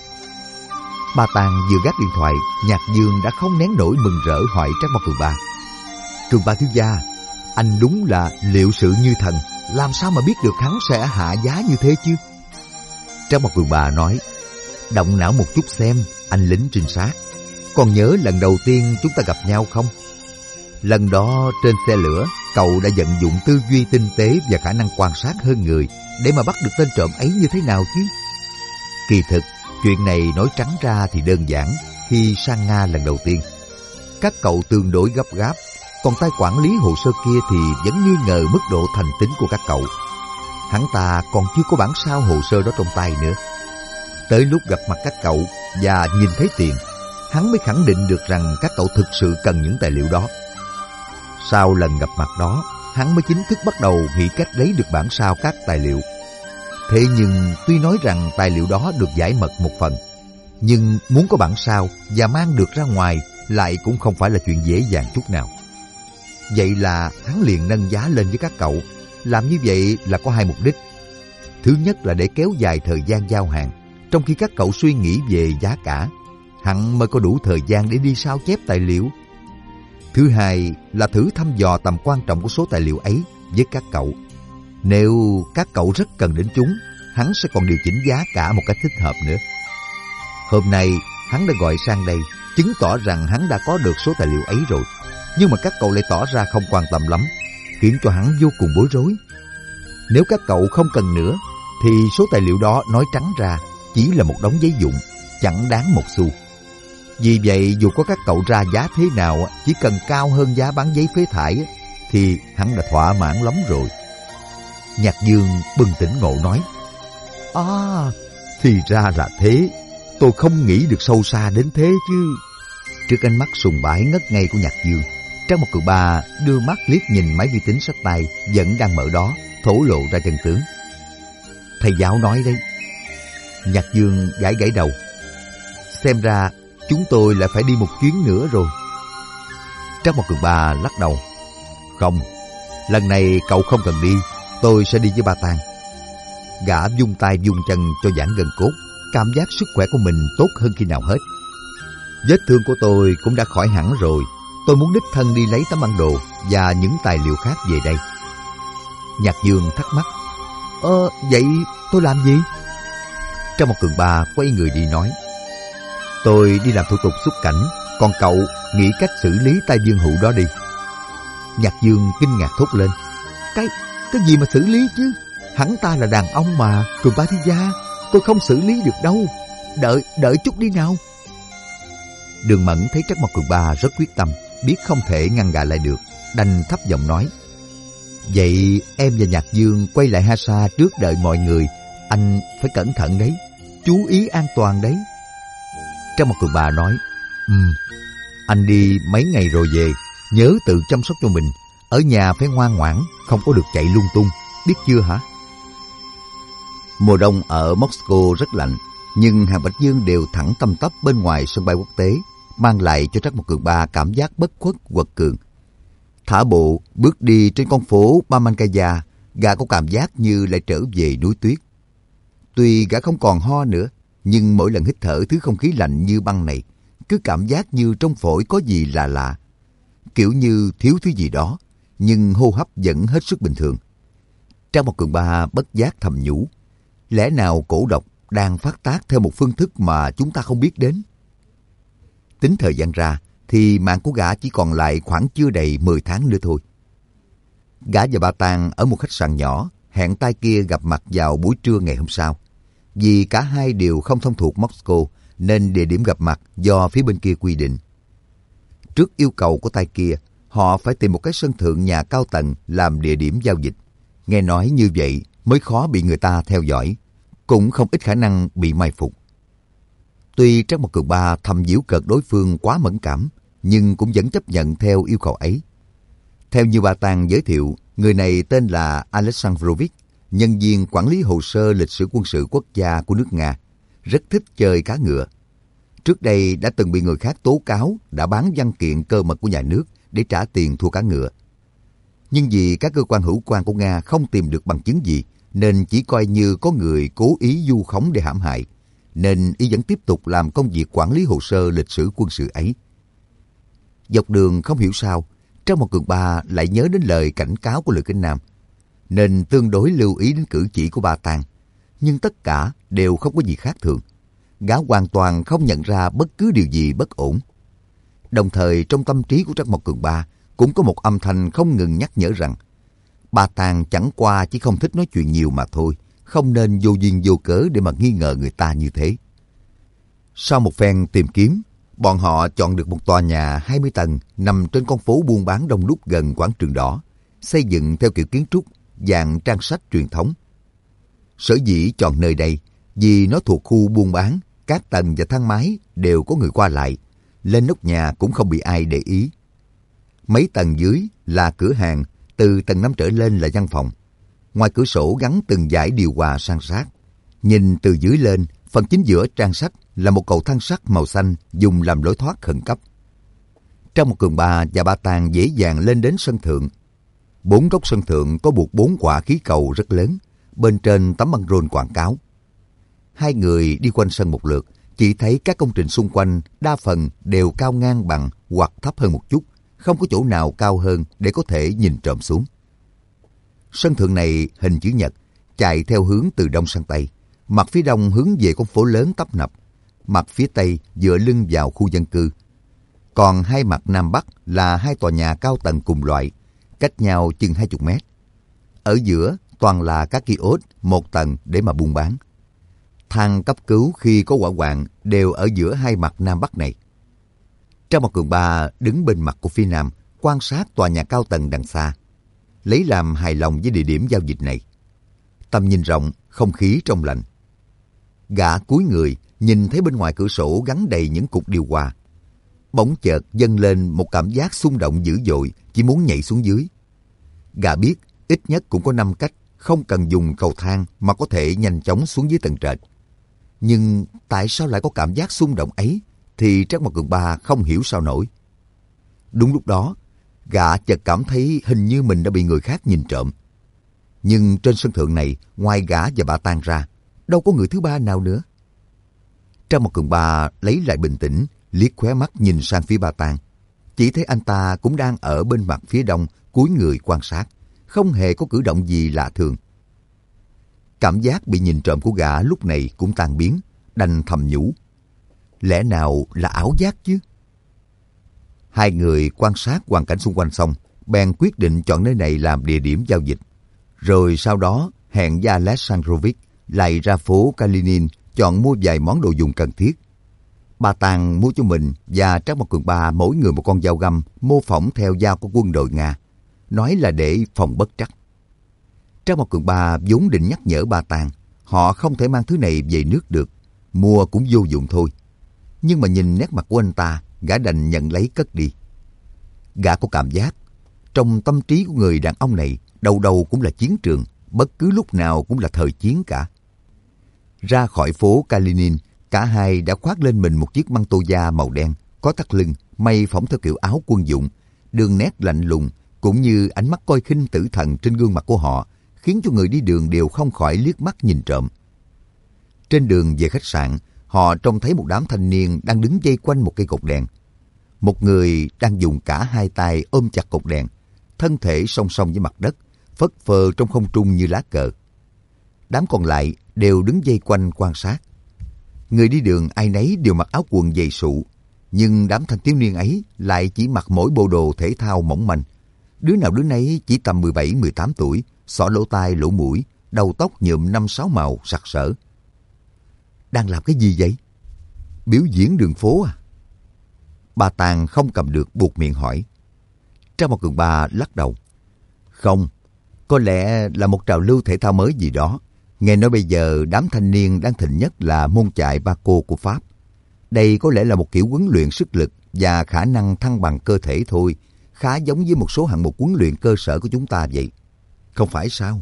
Ba Tàng vừa gác điện thoại, Nhạc Dương đã không nén nổi mừng rỡ hỏi Trác Mộc Cường Ba, Cường Ba thiếu gia, anh đúng là liệu sự như thần, làm sao mà biết được hắn sẽ hạ giá như thế chứ? Trác Mộc Cường Ba nói, động não một chút xem, anh lính trinh sát. Còn nhớ lần đầu tiên chúng ta gặp nhau không? Lần đó trên xe lửa, cậu đã vận dụng tư duy tinh tế và khả năng quan sát hơn người để mà bắt được tên trộm ấy như thế nào chứ? Kỳ thực, chuyện này nói trắng ra thì đơn giản. Khi sang Nga lần đầu tiên, các cậu tương đối gấp gáp, còn tay quản lý hồ sơ kia thì vẫn nghi ngờ mức độ thành tín của các cậu. Hắn ta còn chưa có bản sao hồ sơ đó trong tay nữa. Tới lúc gặp mặt các cậu và nhìn thấy tiền, hắn mới khẳng định được rằng các cậu thực sự cần những tài liệu đó. Sau lần gặp mặt đó, hắn mới chính thức bắt đầu nghĩ cách lấy được bản sao các tài liệu. Thế nhưng tuy nói rằng tài liệu đó được giải mật một phần, nhưng muốn có bản sao và mang được ra ngoài lại cũng không phải là chuyện dễ dàng chút nào. Vậy là hắn liền nâng giá lên với các cậu. Làm như vậy là có hai mục đích. Thứ nhất là để kéo dài thời gian giao hàng, trong khi các cậu suy nghĩ về giá cả, hắn mới có đủ thời gian để đi sao chép tài liệu. Thứ hai là thử thăm dò tầm quan trọng của số tài liệu ấy với các cậu. Nếu các cậu rất cần đến chúng, hắn sẽ còn điều chỉnh giá cả một cách thích hợp nữa. Hôm nay hắn đã gọi sang đây, chứng tỏ rằng hắn đã có được số tài liệu ấy rồi. Nhưng mà các cậu lại tỏ ra không quan tâm lắm, khiến cho hắn vô cùng bối rối. Nếu các cậu không cần nữa, thì số tài liệu đó nói trắng ra chỉ là một đống giấy vụn, chẳng đáng một xu. Vì vậy dù có các cậu ra giá thế nào, chỉ cần cao hơn giá bán giấy phế thải thì hắn đã thỏa mãn lắm rồi. Nhạc Dương bừng tỉnh ngộ nói, thì ra là thế. Tôi không nghĩ được sâu xa đến thế chứ. Trước ánh mắt sùng bái ngất ngây của Nhạc Dương, Trác Mộc Cường Ba đưa mắt liếc nhìn máy vi tính xách tay vẫn đang mở đó, thổ lộ ra chân tướng. Thầy giáo nói đấy. Nhạc Dương gãi gãi đầu. Xem ra chúng tôi lại phải đi một chuyến nữa rồi. Trác Mộc Cường Ba lắc đầu. Không, lần này cậu không cần đi, tôi sẽ đi với Ba Tàng. Gã vung tay vung chân cho giãn gân cốt, cảm giác sức khỏe của mình tốt hơn khi nào hết. Vết thương của tôi cũng đã khỏi hẳn rồi. Tôi muốn đích thân đi lấy tấm bản đồ và những tài liệu khác về đây. Nhạc Dương thắc mắc. Vậy tôi làm gì? Trác Mộc Cường Ba quay người đi nói. Tôi đi làm thủ tục xuất cảnh, còn cậu nghĩ cách xử lý tai Dương Hụ đó đi. Nhạc Dương kinh ngạc thốt lên. Cái gì mà xử lý chứ? Hắn ta là đàn ông mà, Cường Ba thiếu gia. Tôi không xử lý được đâu. Đợi chút đi nào. Đường Mẫn thấy Trác Mộc Cường Ba rất quyết tâm, biết không thể ngăn gà lại được, đành thấp giọng nói. Vậy em và Nhạc Dương quay lại Hasa trước đợi mọi người. Anh phải cẩn thận đấy, chú ý an toàn đấy. Trác Mộc Cường Ba nói. Anh đi mấy ngày rồi về, nhớ tự chăm sóc cho mình. Ở nhà phải ngoan ngoãn, không có được chạy lung tung, biết chưa hả? Mùa đông ở Moscow rất lạnh, nhưng hàng Bạch Dương đều thẳng tăm tắp bên ngoài sân bay quốc tế, mang lại cho Trác Mộc Cường Ba cảm giác bất khuất quật cường. Thả bộ bước đi trên con phố Bamankaya, gã có cảm giác như lại trở về núi tuyết. Tuy gã không còn ho nữa, nhưng mỗi lần hít thở thứ không khí lạnh như băng này, cứ cảm giác như trong phổi có gì lạ lạ, kiểu như thiếu thứ gì đó, nhưng hô hấp vẫn hết sức bình thường. Trác Mộc Cường Ba bất giác thầm nhủ, lẽ nào cổ độc đang phát tác theo một phương thức mà chúng ta không biết đến? Tính thời gian ra, thì mạng của gã chỉ còn lại khoảng chưa đầy 10 tháng nữa thôi. Gã và bà Tàng ở một khách sạn nhỏ, hẹn tay kia gặp mặt vào buổi trưa ngày hôm sau. Vì cả hai đều không thông thuộc Moscow, nên địa điểm gặp mặt do phía bên kia quy định. Trước yêu cầu của tay kia, họ phải tìm một cái sân thượng nhà cao tầng làm địa điểm giao dịch. Nghe nói như vậy mới khó bị người ta theo dõi, cũng không ít khả năng bị mai phục. Tuy Trác Mộc Cường Ba thầm giễu cợt đối phương quá mẫn cảm, nhưng cũng vẫn chấp nhận theo yêu cầu ấy. Theo như bà Tàng giới thiệu, người này tên là Alexandrovich, nhân viên quản lý hồ sơ lịch sử quân sự quốc gia của nước Nga, rất thích chơi cá ngựa. Trước đây đã từng bị người khác tố cáo đã bán văn kiện cơ mật của nhà nước để trả tiền thua cá ngựa. Nhưng vì các cơ quan hữu quan của Nga không tìm được bằng chứng gì, nên chỉ coi như có người cố ý vu khống để hãm hại, nên y vẫn tiếp tục làm công việc quản lý hồ sơ lịch sử quân sự ấy. Dọc đường không hiểu sao, Trác Mộc Cường Ba lại nhớ đến lời cảnh cáo của Lữ Kính Nam, nên tương đối lưu ý đến cử chỉ của Ba Tàng. Nhưng tất cả đều không có gì khác thường. Gã hoàn toàn không nhận ra bất cứ điều gì bất ổn. Đồng thời trong tâm trí của Trác Mộc Cường Ba cũng có một âm thanh không ngừng nhắc nhở rằng Ba Tàng chẳng qua chỉ không thích nói chuyện nhiều mà thôi, không nên vô duyên vô cớ để mà nghi ngờ người ta như thế. Sau một phen tìm kiếm, bọn họ chọn được một tòa nhà 20 tầng nằm trên con phố buôn bán đông đúc gần quảng trường đỏ, xây dựng theo kiểu kiến trúc dạng trang sách truyền thống. Sở dĩ chọn nơi đây vì nó thuộc khu buôn bán, các tầng và thang máy đều có người qua lại, lên nóc nhà cũng không bị ai để ý. Mấy tầng dưới là cửa hàng, từ tầng 5 trở lên là văn phòng. Ngoài cửa sổ gắn từng dải điều hòa san sát. Nhìn từ dưới lên, phần chính giữa trang sách là một cầu thang sắt màu xanh dùng làm lối thoát khẩn cấp. Trác Mộc Cường Ba và Ba Tàng dễ dàng lên đến sân thượng. Bốn góc sân thượng có buộc 4 quả khí cầu rất lớn, bên trên tấm băng rôn quảng cáo. Hai người đi quanh sân một lượt, chỉ thấy các công trình xung quanh đa phần đều cao ngang bằng hoặc thấp hơn một chút, không có chỗ nào cao hơn để có thể nhìn trộm xuống. Sân thượng này hình chữ nhật, chạy theo hướng từ đông sang tây. Mặt phía đông hướng về con phố lớn tấp nập, mặt phía tây dựa lưng vào khu dân cư. Còn hai mặt nam bắc là hai tòa nhà cao tầng cùng loại, cách nhau chừng 20 mét. Ở giữa toàn là các kiosk một tầng để mà buôn bán. Thang cấp cứu khi có hỏa hoạn đều ở giữa hai mặt nam bắc này. Trác Mộc Cường Ba đứng bên mặt của phía nam, quan sát tòa nhà cao tầng đằng xa, lấy làm hài lòng với địa điểm giao dịch này. Tầm nhìn rộng, không khí trong lành. Gã cúi người nhìn thấy bên ngoài cửa sổ gắn đầy những cục điều hòa. Bỗng chợt dâng lên một cảm giác xung động dữ dội, chỉ muốn nhảy xuống dưới. Gã biết ít nhất cũng có 5 cách, không cần dùng cầu thang mà có thể nhanh chóng xuống dưới tầng trệt. Nhưng tại sao lại có cảm giác xung động ấy thì Trác Mộc Cường Ba không hiểu sao nổi. Đúng lúc đó, gã chợt cảm thấy hình như mình đã bị người khác nhìn trộm. Nhưng trên sân thượng này, ngoài gã và Ba Tàng ra, đâu có người thứ ba nào nữa. Trác Mộc Cường Ba lấy lại bình tĩnh, liếc khóe mắt nhìn sang phía Ba Tàng. Chỉ thấy anh ta cũng đang ở bên mặt phía đông, cúi người quan sát, không hề có cử động gì lạ thường. Cảm giác bị nhìn trộm của gã lúc này cũng tan biến, đành thầm nhủ. Lẽ nào là ảo giác chứ? Hai người quan sát hoàn cảnh xung quanh xong, bèn quyết định chọn nơi này làm địa điểm giao dịch. Rồi sau đó hẹn với Alexandrovich lại ra phố Kalinin chọn mua vài món đồ dùng cần thiết. Ba Tàng mua cho mình và Trác Mộc Cường Ba mỗi người một con dao găm mô phỏng theo dao của quân đội Nga, nói là để phòng bất trắc. Trác Mộc Cường Ba vốn định nhắc nhở Ba Tàng họ không thể mang thứ này về nước được, mua cũng vô dụng thôi. Nhưng mà nhìn nét mặt của anh ta, gã đành nhận lấy cất đi. Gã có cảm giác trong tâm trí của người đàn ông này đầu đầu cũng là chiến trường, bất cứ lúc nào cũng là thời chiến cả. Ra khỏi phố Kalinin, cả hai đã khoác lên mình một chiếc măng tô da màu đen, có thắt lưng, may phỏng theo kiểu áo quân dụng. Đường nét lạnh lùng cũng như ánh mắt coi khinh tử thần trên gương mặt của họ khiến cho người đi đường đều không khỏi liếc mắt nhìn trộm. Trên đường về khách sạn, họ trông thấy một đám thanh niên đang đứng vây quanh một cây cột đèn. Một người đang dùng cả hai tay ôm chặt cột đèn, thân thể song song với mặt đất, phất phơ trong không trung như lá cờ. Đám còn lại đều đứng vây quanh quan sát. Người đi đường ai nấy đều mặc áo quần dày sụ, Nhưng đám thanh thiếu niên ấy lại chỉ mặc mỗi bộ đồ thể thao mỏng manh. Đứa nào đứa nấy chỉ tầm 17-18 tuổi, xỏ lỗ tai lỗ mũi, đầu tóc nhuộm 5-6 màu sặc sỡ. Đang làm cái gì vậy? Biểu diễn đường phố à? Ba Tàng không cầm được buột miệng hỏi. Trang Một Cường Ba lắc đầu. Không, có lẽ là một trào lưu thể thao mới gì đó. Nghe nói bây giờ đám thanh niên đang thịnh nhất là môn chạy ba cô của Pháp. Đây có lẽ là một kiểu huấn luyện sức lực và khả năng thăng bằng cơ thể thôi, khá giống với một số hạng mục huấn luyện cơ sở của chúng ta vậy. Không phải sao?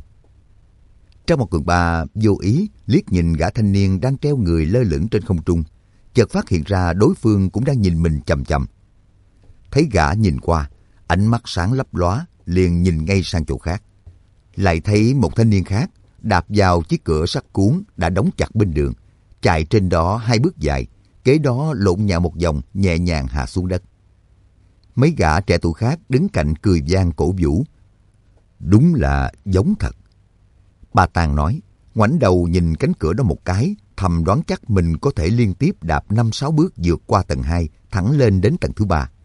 Trang Một Cường Ba vô ý liếc nhìn gã thanh niên đang treo người lơ lửng trên không trung, chợt phát hiện ra đối phương cũng đang nhìn mình chằm chằm. Thấy gã nhìn qua, ánh mắt sáng lấp lóa, liền nhìn ngay sang chỗ khác. Lại thấy một thanh niên khác đạp vào chiếc cửa sắt cuốn đã đóng chặt bên đường, chạy trên đó 2 bước dài, kế đó lộn nhào một vòng nhẹ nhàng hạ xuống đất. Mấy gã trẻ tuổi khác đứng cạnh cười vang cổ vũ. Đúng là giống thật. Ba Tàng nói, ngoảnh đầu nhìn cánh cửa đó một cái, thầm đoán chắc mình có thể liên tiếp đạp 5-6 bước vượt qua tầng 2, thẳng lên đến tầng thứ 3.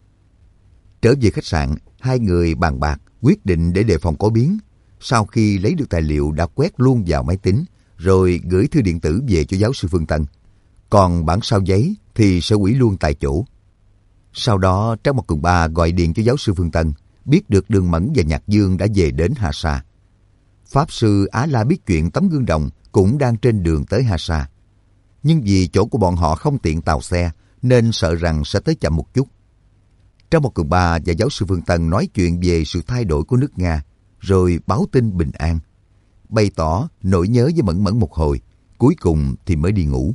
Trở về khách sạn, hai người bàn bạc, quyết định để đề phòng có biến. Sau khi lấy được tài liệu đã quét luôn vào máy tính, rồi gửi thư điện tử về cho giáo sư Phương Tân. Còn bản sao giấy thì sẽ hủy luôn tại chỗ. Sau đó, Trang Một Cường Ba gọi điện cho giáo sư Phương Tân, biết được Đường Mẫn và Nhạc Dương đã về đến Hà Sa. Pháp sư Á La biết chuyện tấm gương đồng cũng đang trên đường tới Hà Sa. Nhưng vì chỗ của bọn họ không tiện tàu xe, nên sợ rằng sẽ tới chậm một chút. Trang Một Cường Ba và giáo sư Phương Tân nói chuyện về sự thay đổi của nước Nga, rồi báo tin bình an. Bày tỏ nỗi nhớ với Mẫn Mẫn một hồi, cuối cùng thì mới đi ngủ.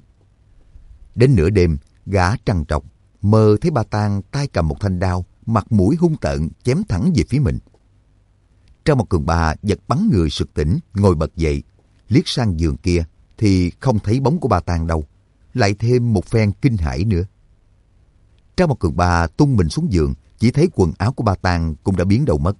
Đến nửa đêm, gã trằn trọc, mơ thấy Ba Tàng tay cầm một thanh đao, mặt mũi hung tợn chém thẳng về phía mình. Trang Một Cường Ba giật bắn người sực tỉnh, ngồi bật dậy, liếc sang giường kia thì không thấy bóng của Ba Tàng đâu, lại thêm một phen kinh hãi nữa. Trang Một Cường Ba tung mình xuống giường, chỉ thấy quần áo của Ba Tàng cũng đã biến đâu mất.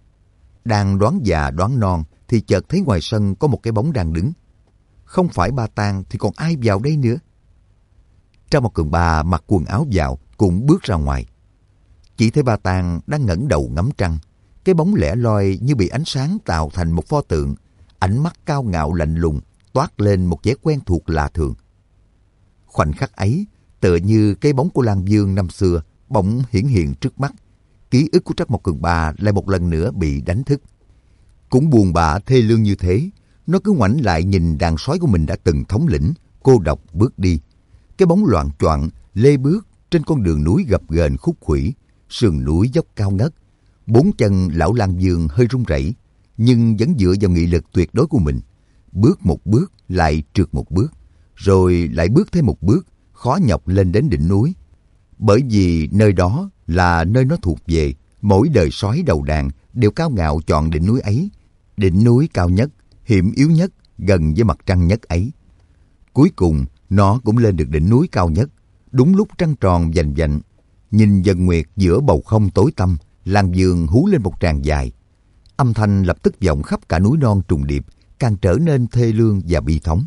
Đang đoán già đoán non thì chợt thấy ngoài sân có một cái bóng đang đứng. Không phải Ba Tàng thì còn ai vào đây nữa? Trang Một Cường Ba mặc quần áo vào cũng bước ra ngoài. Chỉ thấy Ba Tàng đang ngẩng đầu ngắm trăng. Cái bóng lẻ loi như bị ánh sáng tạo thành một pho tượng. Ánh mắt cao ngạo lạnh lùng toát lên một vẻ quen thuộc lạ thường. Khoảnh khắc ấy, tựa như cái bóng của Lan Vương năm xưa bỗng hiển hiện trước mắt. Ký ức của Trang Một Cường Ba lại một lần nữa bị đánh thức. Cũng buồn bã thê lương như thế, nó cứ ngoảnh lại nhìn đàn sói của mình đã từng thống lĩnh, cô độc bước đi. Cái bóng loạng choạng lê bước trên con đường núi gập ghềnh khúc khuỷu, sườn núi dốc cao ngất. 4 chân lão Lan Vương hơi run rẩy, nhưng vẫn dựa vào nghị lực tuyệt đối của mình. Bước một bước lại trượt một bước, rồi lại bước thêm một bước, khó nhọc lên đến đỉnh núi. Bởi vì nơi đó là nơi nó thuộc về, mỗi đời sói đầu đàn đều cao ngạo chọn đỉnh núi ấy. Đỉnh núi cao nhất, hiểm yếu nhất, gần với mặt trăng nhất ấy. Cuối cùng, nó cũng lên được đỉnh núi cao nhất, đúng lúc trăng tròn vành vạnh. Nhìn dần nguyệt giữa bầu không tối tăm, Lan Vương hú lên một tràng dài. Âm thanh lập tức vọng khắp cả núi non trùng điệp, càng trở nên thê lương và bi thống.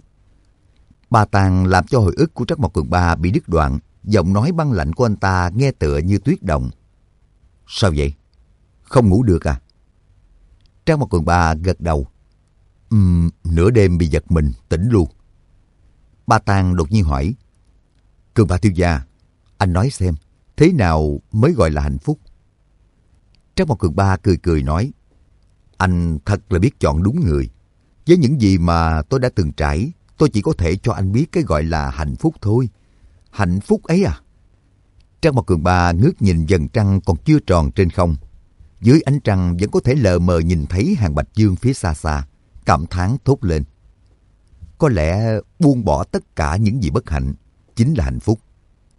Ba Tàng làm cho hồi ức của Trắc Mộc Cường Ba bị đứt đoạn, giọng nói băng lạnh của anh ta nghe tựa như tuyết động. Sao vậy? Không ngủ được à? Trắc Mộc Cường Ba gật đầu. Nửa đêm bị giật mình, tỉnh luôn. Ba Tàng đột nhiên hỏi. Cường Ba thiếu gia, anh nói xem, thế nào mới gọi là hạnh phúc? Trắc Mộc Cường Ba cười cười nói. Anh thật là biết chọn đúng người. Với những gì mà tôi đã từng trải, tôi chỉ có thể cho anh biết cái gọi là hạnh phúc thôi. Hạnh phúc ấy à? Trắc Mộc Cường Ba ngước nhìn dần trăng còn chưa tròn trên không. Dưới ánh trăng vẫn có thể lờ mờ nhìn thấy hàng bạch dương phía xa xa, cảm thán thốt lên. Có lẽ buông bỏ tất cả những gì bất hạnh chính là hạnh phúc.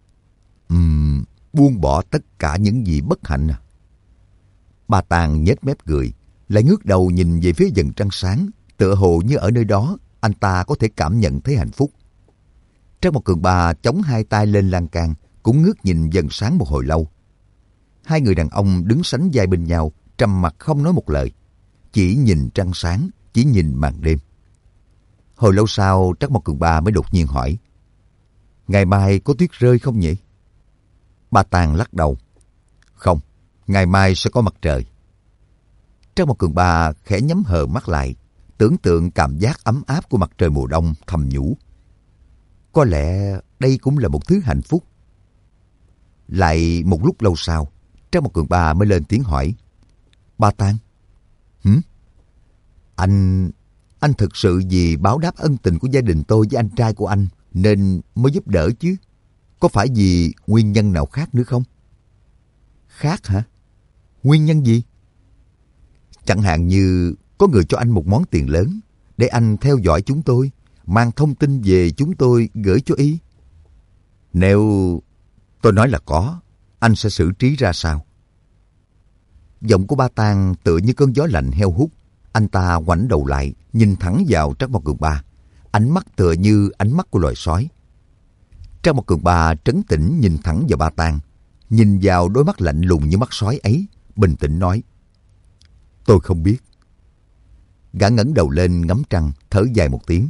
Buông bỏ tất cả những gì bất hạnh à? Ba Tàng nhếch mép cười, lại ngước đầu nhìn về phía dần trăng sáng, tựa hồ như ở nơi đó anh ta có thể cảm nhận thấy hạnh phúc. Trắc Mộc Cường Ba chống hai tay lên lan can, cũng ngước nhìn dần sáng một hồi lâu. Hai người đàn ông đứng sánh vai bên nhau, trầm mặc không nói một lời, chỉ nhìn trăng sáng, chỉ nhìn màn đêm. Hồi lâu sau, Trắc Mộc Cường Ba mới đột nhiên hỏi. Ngày mai có tuyết rơi không nhỉ? Ba Tàng lắc đầu. Không, ngày mai sẽ có mặt trời. Trác Mộc Cường Ba khẽ nhắm hờ mắt lại, tưởng tượng cảm giác ấm áp của mặt trời mùa đông, thầm nhủ. Có lẽ đây cũng là một thứ hạnh phúc. Lại một lúc lâu sau, Trác Mộc Cường Ba mới lên tiếng hỏi. Ba Tàng, Anh thực sự vì báo đáp ân tình của gia đình tôi với anh trai của anh nên mới giúp đỡ chứ? Có phải vì nguyên nhân nào khác nữa không? Khác hả? Nguyên nhân gì? Chẳng hạn như có người cho anh một món tiền lớn để anh theo dõi chúng tôi, mang thông tin về chúng tôi gửi cho y. Nếu tôi nói là có, anh sẽ xử trí ra sao? Giọng của Ba Tàng tựa như cơn gió lạnh heo hút. Anh ta ngoảnh đầu lại, nhìn thẳng vào Trác Mộc Cường Ba. Ánh mắt tựa như ánh mắt của loài sói. Trác Mộc Cường Ba trấn tĩnh nhìn thẳng vào Ba Tàng, nhìn vào đôi mắt lạnh lùng như mắt sói ấy, bình tĩnh nói. Tôi không biết. Gã ngẩng đầu lên ngắm trăng, thở dài một tiếng.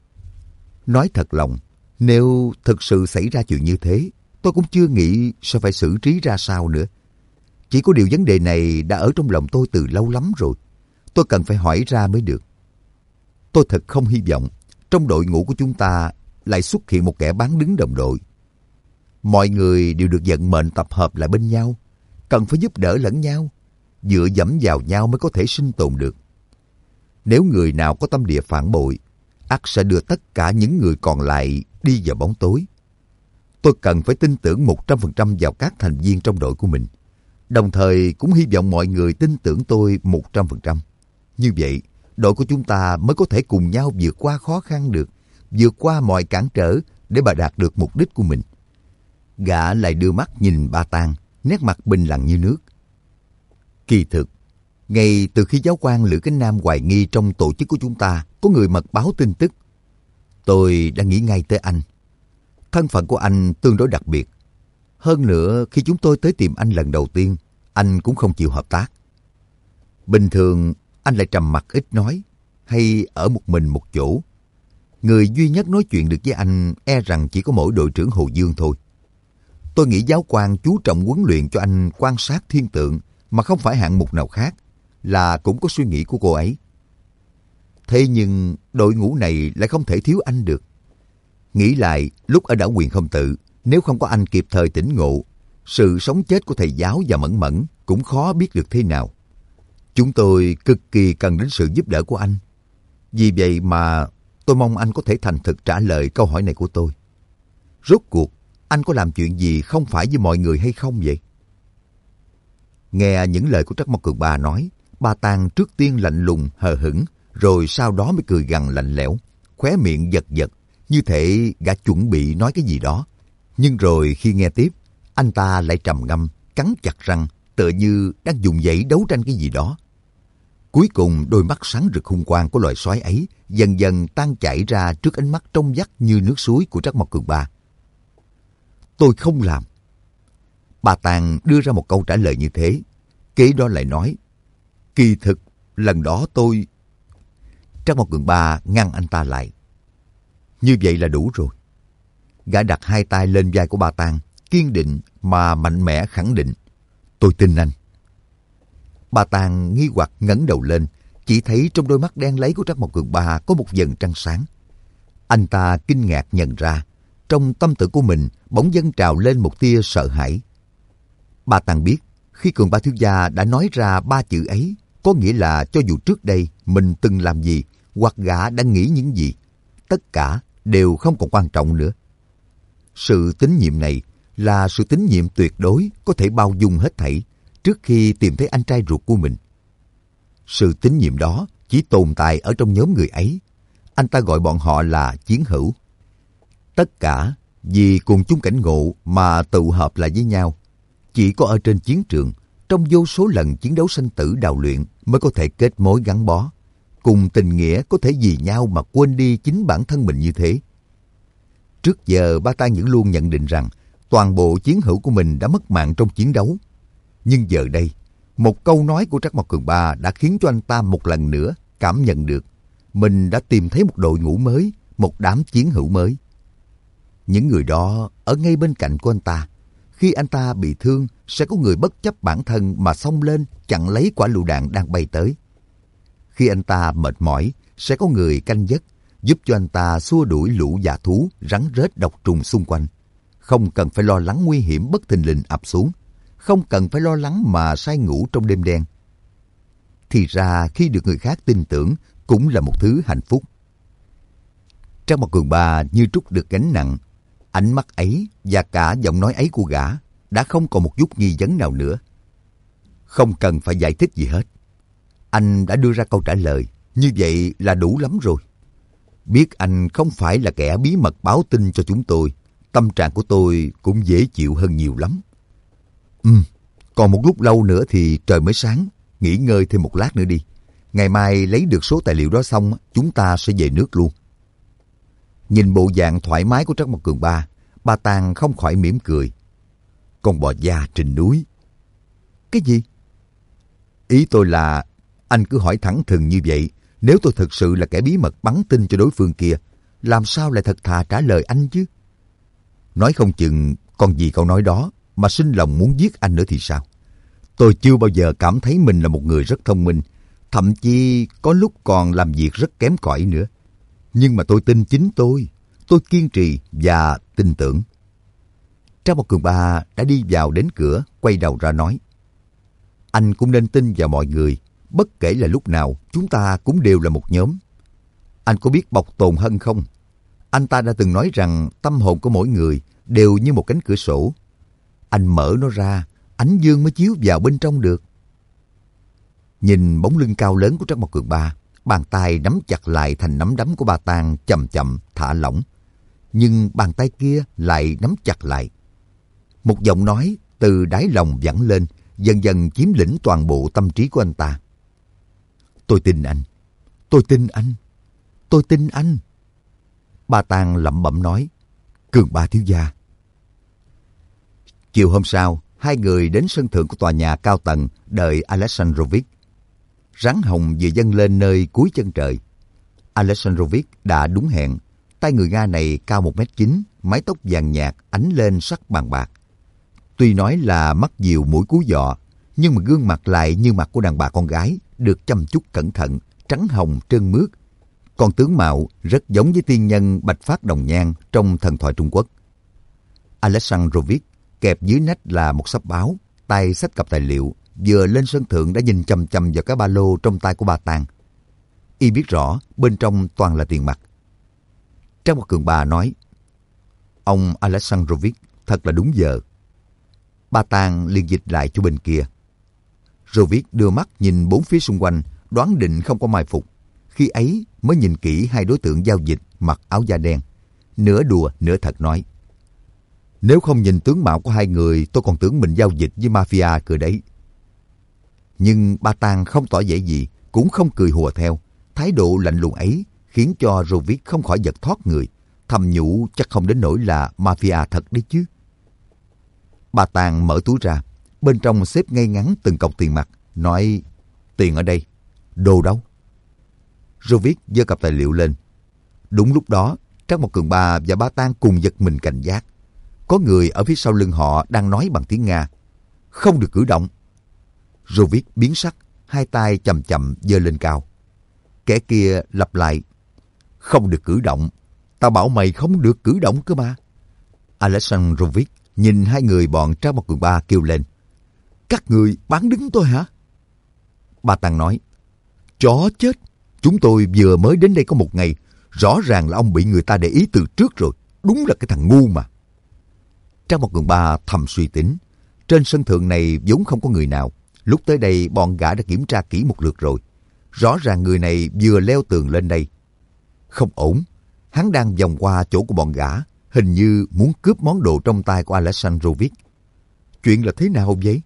Nói thật lòng, nếu thực sự xảy ra chuyện như thế, tôi cũng chưa nghĩ sẽ phải xử trí ra sao nữa. Chỉ có điều vấn đề này đã ở trong lòng tôi từ lâu lắm rồi. Tôi cần phải hỏi ra mới được. Tôi thật không hy vọng trong đội ngũ của chúng ta lại xuất hiện một kẻ bán đứng đồng đội. Mọi người đều được vận mệnh tập hợp lại bên nhau, cần phải giúp đỡ lẫn nhau, dựa dẫm vào nhau mới có thể sinh tồn được. Nếu người nào có tâm địa phản bội, ắt sẽ đưa tất cả những người còn lại đi vào bóng tối. Tôi cần phải tin tưởng 100% vào các thành viên trong đội của mình, đồng thời cũng hy vọng mọi người tin tưởng tôi 100%. Như vậy, đội của chúng ta mới có thể cùng nhau vượt qua khó khăn được, vượt qua mọi cản trở để bà đạt được mục đích của mình. Gã lại đưa mắt nhìn Ba Tàng, nét mặt bình lặng như nước. Kỳ thực, ngay từ khi giáo quan Lữ Cánh Nam hoài nghi trong tổ chức của chúng ta có người mật báo tin tức, tôi đã nghĩ ngay tới anh. Thân phận của anh tương đối đặc biệt. Hơn nữa, khi chúng tôi tới tìm anh lần đầu tiên, anh cũng không chịu hợp tác. Bình thường, anh lại trầm mặc ít nói, hay ở một mình một chỗ. Người duy nhất nói chuyện được với anh e rằng chỉ có mỗi đội trưởng Hồ Dương thôi. Tôi nghĩ giáo quan chú trọng huấn luyện cho anh quan sát thiên tượng mà không phải hạng mục nào khác, là cũng có suy nghĩ của cô ấy. Thế nhưng đội ngũ này lại không thể thiếu anh được. Nghĩ lại, lúc ở đảo Quyền Không Tự, nếu không có anh kịp thời tỉnh ngộ, sự sống chết của thầy giáo và Mẫn Mẫn cũng khó biết được thế nào. Chúng tôi cực kỳ cần đến sự giúp đỡ của anh. Vì vậy mà tôi mong anh có thể thành thực trả lời câu hỏi này của tôi. Rốt cuộc, anh có làm chuyện gì không phải với mọi người hay không vậy? Nghe những lời của Trác Mộc Cường Ba nói, Ba Tàng trước tiên lạnh lùng, hờ hững, rồi sau đó mới cười gằn lạnh lẽo, khóe miệng giật giật, như thể gã chuẩn bị nói cái gì đó. Nhưng rồi khi nghe tiếp, anh ta lại trầm ngâm, cắn chặt răng, tựa như đang dùng dãy đấu tranh cái gì đó. Cuối cùng đôi mắt sáng rực hung quang của loài sói ấy dần dần tan chảy ra trước ánh mắt trong vắt như nước suối của Trác Mộc Cường Ba. Tôi không làm. Ba Tàng đưa ra một câu trả lời như thế. Kế đó lại nói, kỳ thực lần đó tôi... Trác Mộc Cường Ba ngăn anh ta lại. Như vậy là đủ rồi. Gã đặt hai tay lên vai của Ba Tàng, kiên định mà mạnh mẽ khẳng định. Tôi tin anh. Ba Tàng nghi hoặc ngẩng đầu lên, chỉ thấy trong đôi mắt đen láy của Trác Mộc Cường Ba có một vầng trăng sáng. Anh ta kinh ngạc nhận ra, trong tâm tử của mình bỗng dâng trào lên một tia sợ hãi. Ba Tàng biết, khi Cường Ba thiếu gia đã nói ra ba chữ ấy, có nghĩa là cho dù trước đây mình từng làm gì, hoặc gã đang nghĩ những gì, tất cả đều không còn quan trọng nữa. Sự tín nhiệm này là sự tín nhiệm tuyệt đối có thể bao dung hết thảy trước khi tìm thấy anh trai ruột của mình. Sự tín nhiệm đó chỉ tồn tại ở trong nhóm người ấy. Anh ta gọi bọn họ là chiến hữu. Tất cả vì cùng chung cảnh ngộ mà tụ hợp lại với nhau. Chỉ có ở trên chiến trường, trong vô số lần chiến đấu sinh tử đào luyện mới có thể kết mối gắn bó. Cùng tình nghĩa có thể vì nhau mà quên đi chính bản thân mình như thế. Trước giờ Ba Tàng vẫn luôn nhận định rằng toàn bộ chiến hữu của mình đã mất mạng trong chiến đấu. Nhưng giờ đây, một câu nói của Trác Mộc Cường Ba đã khiến cho anh ta một lần nữa cảm nhận được mình đã tìm thấy một đội ngũ mới, một đám chiến hữu mới. Những người đó ở ngay bên cạnh của anh ta, Khi anh ta bị thương, sẽ có người bất chấp bản thân mà xông lên chặn lấy quả lựu đạn đang bay tới. Khi anh ta mệt mỏi, sẽ có người canh gác, giúp cho anh ta xua đuổi lũ dã thú, rắn rết độc trùng xung quanh. Không cần phải lo lắng nguy hiểm bất thình lình ập xuống. Không cần phải lo lắng mà say ngủ trong đêm đen. Thì ra khi được người khác tin tưởng cũng là một thứ hạnh phúc. Trang Mặt Cường Ba như trút được gánh nặng. Ánh mắt ấy và cả giọng nói ấy của gã đã không còn một chút nghi vấn nào nữa. Không cần phải giải thích gì hết. Anh đã đưa ra câu trả lời, như vậy là đủ lắm rồi. Biết anh không phải là kẻ bí mật báo tin cho chúng tôi, tâm trạng của tôi cũng dễ chịu hơn nhiều lắm. Còn một lúc lâu nữa thì trời mới sáng, nghỉ ngơi thêm một lát nữa đi. Ngày mai lấy được số tài liệu đó xong, chúng ta sẽ về nước luôn. Nhìn bộ dạng thoải mái của Trắc Mộc Cường Ba, Ba Tàng không khỏi mỉm cười. Con bò già trên núi. Cái gì? Ý tôi là, anh cứ hỏi thẳng thừng như vậy, nếu tôi thực sự là kẻ bí mật bắn tin cho đối phương kia, làm sao lại thật thà trả lời anh chứ? Nói không chừng còn gì câu nói đó mà sinh lòng muốn giết anh nữa thì sao? Tôi chưa bao giờ cảm thấy mình là một người rất thông minh, thậm chí có lúc còn làm việc rất kém cỏi nữa. Nhưng mà tôi tin chính tôi kiên trì và tin tưởng. Trang Mộc Cường Ba đã đi vào đến cửa, quay đầu ra nói. Anh cũng nên tin vào mọi người, bất kể là lúc nào, chúng ta cũng đều là một nhóm. Anh có biết Bộc Tồn Hân không? Anh ta đã từng nói rằng tâm hồn của mỗi người đều như một cánh cửa sổ. Anh mở nó ra, ánh dương mới chiếu vào bên trong được. Nhìn bóng lưng cao lớn của Trắc Mộc Cường Ba, bàn tay nắm chặt lại thành nắm đấm của Ba Tàng chậm chậm thả lỏng. Nhưng bàn tay kia lại nắm chặt lại. Một giọng nói từ đáy lòng vẳng lên, dần dần chiếm lĩnh toàn bộ tâm trí của anh ta. Tôi tin anh. Tôi tin anh. Tôi tin anh. Ba Tàng lẩm bẩm nói. Cường Ba thiếu gia. Chiều hôm sau, hai người đến sân thượng của tòa nhà cao tầng đợi Alexandrovich. Rắn hồng vừa dâng lên nơi cuối chân trời. Alexandrovich đã đúng hẹn. Tay người Nga này cao 1m9, mái tóc vàng nhạt ánh lên sắc vàng bạc. Tuy nói là mắt diều mũi cú dọ, nhưng mà gương mặt lại như mặt của đàn bà con gái, được chăm chút cẩn thận, trắng hồng trơn mướt. Còn tướng mạo rất giống với tiên nhân Bạch Phát Đồng Nhan trong thần thoại Trung Quốc. Alexandrovich kẹp dưới nách là một xấp báo, tay xách cặp tài liệu, vừa lên sân thượng đã nhìn chằm chằm vào cái ba lô trong tay của Ba Tàng. Y biết rõ bên trong toàn là tiền mặt. Trang Mộc Cường Ba nói, ông Alexandrovich thật là đúng giờ. Ba Tàng liền dịch lại cho bên kia. Rovich đưa mắt nhìn bốn phía xung quanh, đoán định không có mai phục. Khi ấy mới nhìn kỹ hai đối tượng giao dịch mặc áo da đen. Nửa đùa nửa thật nói, nếu không nhìn tướng mạo của hai người, tôi còn tưởng mình giao dịch với mafia cơ đấy. Nhưng Ba Tàng không tỏ vẻ gì, cũng không cười hùa theo. Thái độ lạnh lùng ấy khiến cho Rovich không khỏi giật thoát người, thầm nhủ chắc không đến nỗi là mafia thật đấy chứ. Ba Tàng mở túi ra, bên trong xếp ngay ngắn từng cọc tiền mặt, nói, tiền ở đây, đồ đâu? Rovich giơ cặp tài liệu lên. Đúng lúc đó, Trắc Mộc Cường Ba và Ba Tàng cùng giật mình cảnh giác. Có người ở phía sau lưng họ đang nói bằng tiếng Nga, không được cử động. Rovich biến sắc, hai tay chậm chậm giơ lên cao. Kẻ kia lặp lại, không được cử động, tao bảo mày không được cử động cơ mà. Alexandrovich nhìn hai người bọn Trác Mộc Cường Ba kêu lên, các người bán đứng tôi hả? Ba Tàng nói, chó chết, chúng tôi vừa mới đến đây có một ngày, rõ ràng là ông bị người ta để ý từ trước rồi, đúng là cái thằng ngu mà. Trác Mộc Cường Ba thầm suy tính, trên sân thượng này vốn không có người nào, lúc tới đây bọn gã đã kiểm tra kỹ một lượt rồi. Rõ ràng người này vừa leo tường lên đây. Không ổn, hắn đang vòng qua chỗ của bọn gã, hình như muốn cướp món đồ trong tay của Alexandrovich. Chuyện là thế nào vậy?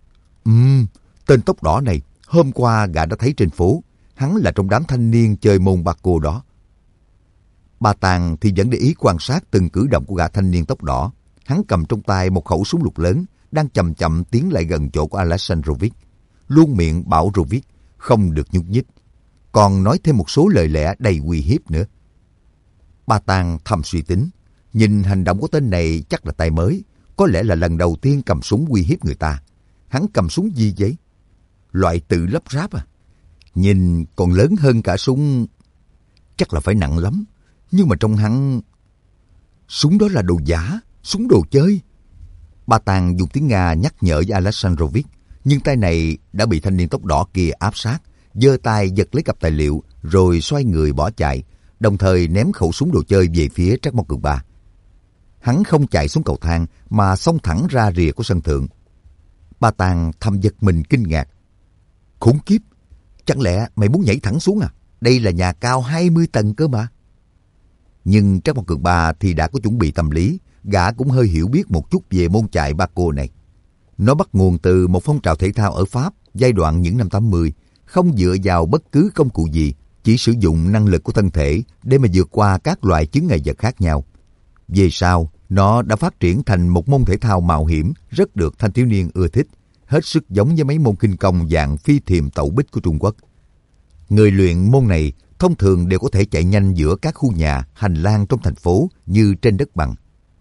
Tên tóc đỏ này, hôm qua gã đã thấy trên phố, hắn là trong đám thanh niên chơi môn bạc cô đó. Ba Tàng thì vẫn để ý quan sát từng cử động của gã thanh niên tóc đỏ. Hắn cầm trong tay một khẩu súng lục lớn, đang chậm chậm tiến lại gần chỗ của Alexandrovich. Luôn miệng bảo Rovich không được nhúc nhích, còn nói thêm một số lời lẽ đầy uy hiếp nữa. Ba Tàng thầm suy tính, nhìn hành động của tên này chắc là tay mới, có lẽ là lần đầu tiên cầm súng uy hiếp người ta. Hắn cầm súng gì vậy? Loại tự lắp ráp à? Nhìn còn lớn hơn cả súng. Chắc là phải nặng lắm. Nhưng mà trong hắn... Súng đó là đồ giả, súng đồ chơi. Ba Tàng dùng tiếng Nga nhắc nhở với Alexandrovich, nhưng tay này đã bị thanh niên tóc đỏ kia áp sát, giơ tay giật lấy cặp tài liệu rồi xoay người bỏ chạy, đồng thời ném khẩu súng đồ chơi về phía Trác Mao Cường Ba. Hắn không chạy xuống cầu thang mà xông thẳng ra rìa của sân thượng. Ba Tàng thầm giật mình kinh ngạc. Khủng khiếp, chẳng lẽ mày muốn nhảy thẳng xuống à? Đây là nhà cao 20 tầng cơ mà. Nhưng Trác Mao Cường Ba thì đã có chuẩn bị tâm lý, gã cũng hơi hiểu biết một chút về môn chạy ba cô này. Nó bắt nguồn từ một phong trào thể thao ở Pháp giai đoạn những năm 80, không dựa vào bất cứ công cụ gì, chỉ sử dụng năng lực của thân thể để mà vượt qua các loại chướng ngại vật khác nhau. Về sau, nó đã phát triển thành một môn thể thao mạo hiểm rất được thanh thiếu niên ưa thích, hết sức giống với mấy môn khinh công dạng phi thiềm tẩu bích của Trung Quốc. Người luyện môn này thông thường đều có thể chạy nhanh giữa các khu nhà, hành lang trong thành phố như trên đất bằng.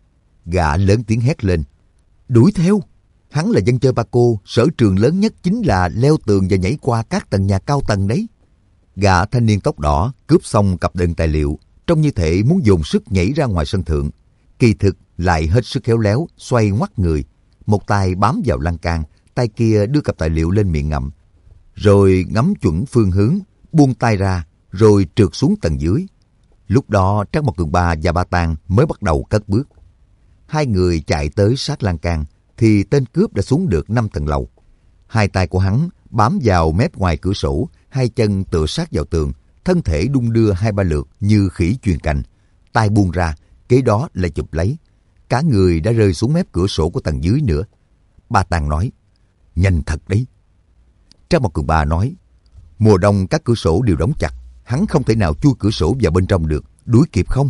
Gã lớn tiếng hét lên. Đuổi theo! Hắn là dân chơi ba cô, sở trường lớn nhất chính là leo tường và nhảy qua các tầng nhà cao tầng đấy. Gã thanh niên tóc đỏ cướp xong cặp đựng tài liệu, trông như thể muốn dồn sức nhảy ra ngoài sân thượng. Kỳ thực lại hết sức khéo léo, xoay ngoắt người. Một tay bám vào lan can, tay kia đưa cặp tài liệu lên miệng ngậm. Rồi ngắm chuẩn phương hướng, buông tay ra, rồi trượt xuống tầng dưới. Lúc đó Trác Mao Cường Ba và Ba Tàng mới bắt đầu cất bước. Hai người chạy tới sát lan can, thì tên cướp đã xuống được 5 tầng lầu. Hai tay của hắn bám vào mép ngoài cửa sổ, hai chân tựa sát vào tường, thân thể đung đưa 2-3 lượt như khỉ chuyền cành. Tay buông ra, kế đó lại chụp lấy. Cả người đã rơi xuống mép cửa sổ của tầng dưới nữa. Ba Tàng nói, nhanh thật đấy. Trác Mao Cường Ba nói, mùa đông các cửa sổ đều đóng chặt, hắn không thể nào chui cửa sổ vào bên trong được, đuổi kịp không?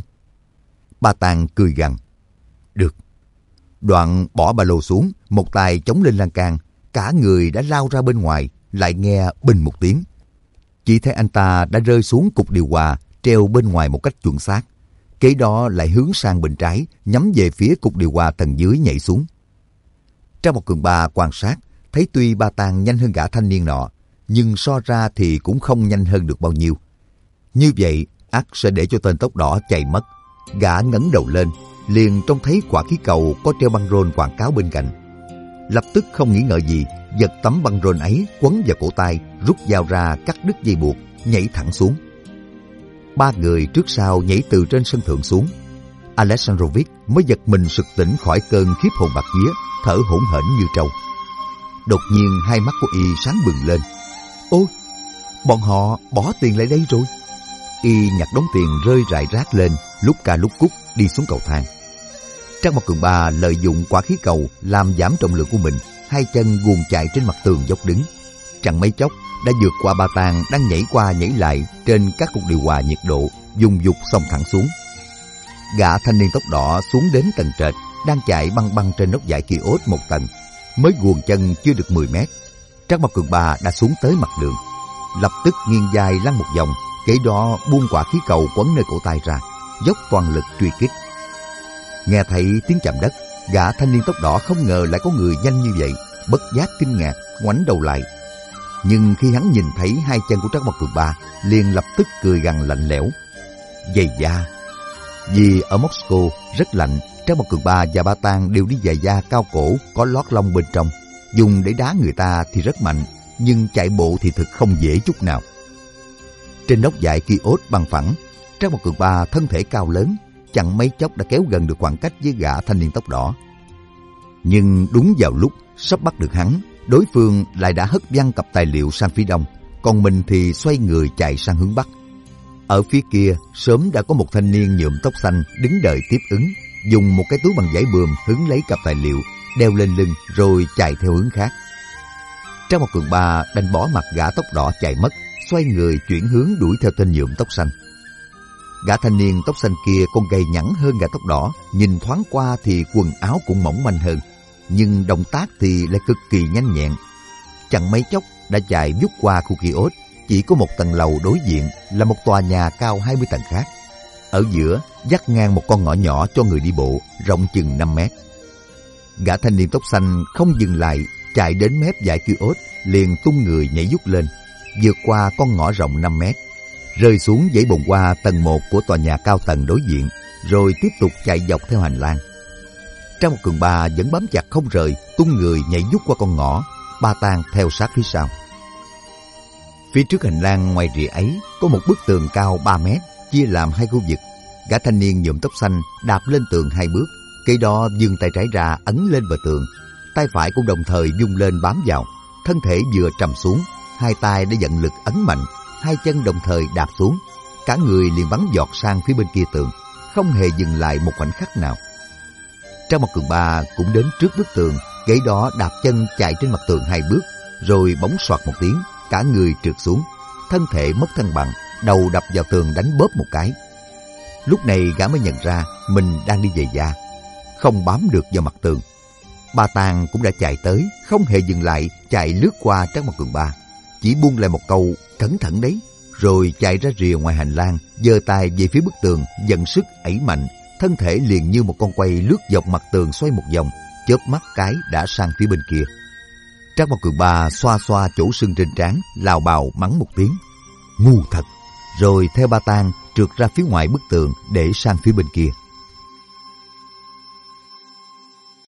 Ba Tàng cười gằn, được. Đoạn bỏ ba lô xuống, một tay chống lên lan can, cả người đã lao ra bên ngoài, lại nghe bình một tiếng. Chỉ thấy anh ta đã rơi xuống cục điều hòa treo bên ngoài một cách chuẩn xác. Kế đó lại hướng sang bên trái, nhắm về phía cục điều hòa tầng dưới nhảy xuống. Trác Mao Cường Ba quan sát, thấy tuy Ba Tàng nhanh hơn gã thanh niên nọ, nhưng so ra thì cũng không nhanh hơn được bao nhiêu. Như vậy, ắt sẽ để cho tên tóc đỏ chạy mất. Gã ngẩng đầu lên, liền trông thấy quả khí cầu có treo băng rôn quảng cáo bên cạnh. Lập tức không nghĩ ngợi gì, giật tấm băng rôn ấy quấn vào cổ tay, rút dao ra cắt đứt dây buộc, nhảy thẳng xuống. Ba người trước sau nhảy từ trên sân thượng xuống. Alexandrovich mới giật mình sực tỉnh khỏi cơn khiếp hồn bạt vía, thở hổn hển như trâu. Đột nhiên hai mắt của y sáng bừng lên. Ôi, bọn họ bỏ tiền lại đây rồi. Y nhặt đống tiền rơi rải rác lên, lúc ca lúc cúc đi xuống cầu thang. Trác Mao Cường Ba lợi dụng quả khí cầu làm giảm trọng lượng của mình, hai chân guồn chạy trên mặt tường dốc đứng. Chẳng mấy chốc đã vượt qua Ba Tàng đang nhảy qua nhảy lại trên các cục điều hòa nhiệt độ, dùng dục xông thẳng xuống. Gã thanh niên tóc đỏ xuống đến tầng trệt, đang chạy băng băng trên nóc dải kiosk một tầng, mới guồn chân chưa được 10 mét. Trác Mao Cường Ba đã xuống tới mặt đường, lập tức nghiêng vai lăn một vòng, kế đó buông quả khí cầu quấn nơi cổ tay ra, dốc toàn lực truy kích. Nghe thấy tiếng chạm đất, gã thanh niên tóc đỏ không ngờ lại có người nhanh như vậy, bất giác kinh ngạc, ngoảnh đầu lại. Nhưng khi hắn nhìn thấy hai chân của Trác Mao Cường Ba, liền lập tức cười gằn lạnh lẽo. Giày da. Vì ở Moscow rất lạnh, Trác Mao Cường Ba và Ba Tàng đều đi giày da cao cổ có lót lông bên trong. Dùng để đá người ta thì rất mạnh, nhưng chạy bộ thì thực không dễ chút nào. Trên nóc dải kiosk bằng phẳng, Trác Mao Cường Ba thân thể cao lớn, chẳng mấy chốc đã kéo gần được khoảng cách với gã thanh niên tóc đỏ. Nhưng đúng vào lúc sắp bắt được hắn, đối phương lại đã hất văng cặp tài liệu sang phía đông, còn mình thì xoay người chạy sang hướng bắc. Ở phía kia sớm đã có một thanh niên nhuộm tóc xanh đứng đợi tiếp ứng, dùng một cái túi bằng vải bườm hứng lấy cặp tài liệu, đeo lên lưng rồi chạy theo hướng khác. Trác Mao Cường Ba đành bỏ mặc gã tóc đỏ chạy mất, xoay người chuyển hướng đuổi theo tên nhuộm tóc xanh. Gã thanh niên tóc xanh kia còn gầy nhẵn hơn gã tóc đỏ, nhìn thoáng qua thì quần áo cũng mỏng manh hơn, nhưng động tác thì lại cực kỳ nhanh nhẹn. Chẳng mấy chốc đã chạy vút qua khu kiosk, chỉ có một tầng lầu đối diện là một tòa nhà cao 20 tầng khác. Ở giữa dắt ngang một con ngõ nhỏ cho người đi bộ, rộng chừng 5 mét. Gã thanh niên tóc xanh không dừng lại, chạy đến mép dãy kiosk, liền tung người nhảy vút lên, vượt qua con ngõ rộng 5 mét, rơi xuống dãy bồn hoa tầng 1 của tòa nhà cao tầng đối diện, rồi tiếp tục chạy dọc theo hành lang. Trang Một Cường Ba vẫn bám chặt không rời, tung người nhảy vút qua con ngõ, Ba Tang theo sát phía sau. Phía trước hành lang ngoài rìa ấy có một bức tường cao 3 mét, chia làm 2 khu vực. Gã thanh niên nhuộm tóc xanh đạp lên tường 2 bước, kế đó giương tay trái ra ấn lên bờ tường, tay phải cũng đồng thời vung lên bám vào. Thân thể vừa trầm xuống, 2 tay đã vận lực ấn mạnh, 2 chân đồng thời đạp xuống, cả người liền bắn giọt sang phía bên kia tường, không hề dừng lại một khoảnh khắc nào. Trang Một Cường Ba cũng đến trước bức tường, kế đó đạp chân chạy trên mặt tường 2 bước, rồi bỗng soạt một tiếng, cả người trượt xuống, thân thể mất thăng bằng, đầu đập vào tường đánh bóp một cái. Lúc này gã mới nhận ra mình đang đi về gia, không bám được vào mặt tường. Ba Tang cũng đã chạy tới, không hề dừng lại, chạy lướt qua Trang Một Cường Ba, chỉ buông lại một câu cẩn thận đấy, rồi chạy ra rìa ngoài hành lang, giơ tay về phía bức tường, dần sức ẩy mạnh, thân thể liền như một con quay lướt dọc mặt tường xoay một vòng, chớp mắt cái đã sang phía bên kia. Trang Một Cường Ba xoa xoa chỗ sưng trên trán, lào bào mắng một tiếng ngu thật, rồi theo Ba Tang trượt ra phía ngoài bức tường để sang phía bên kia.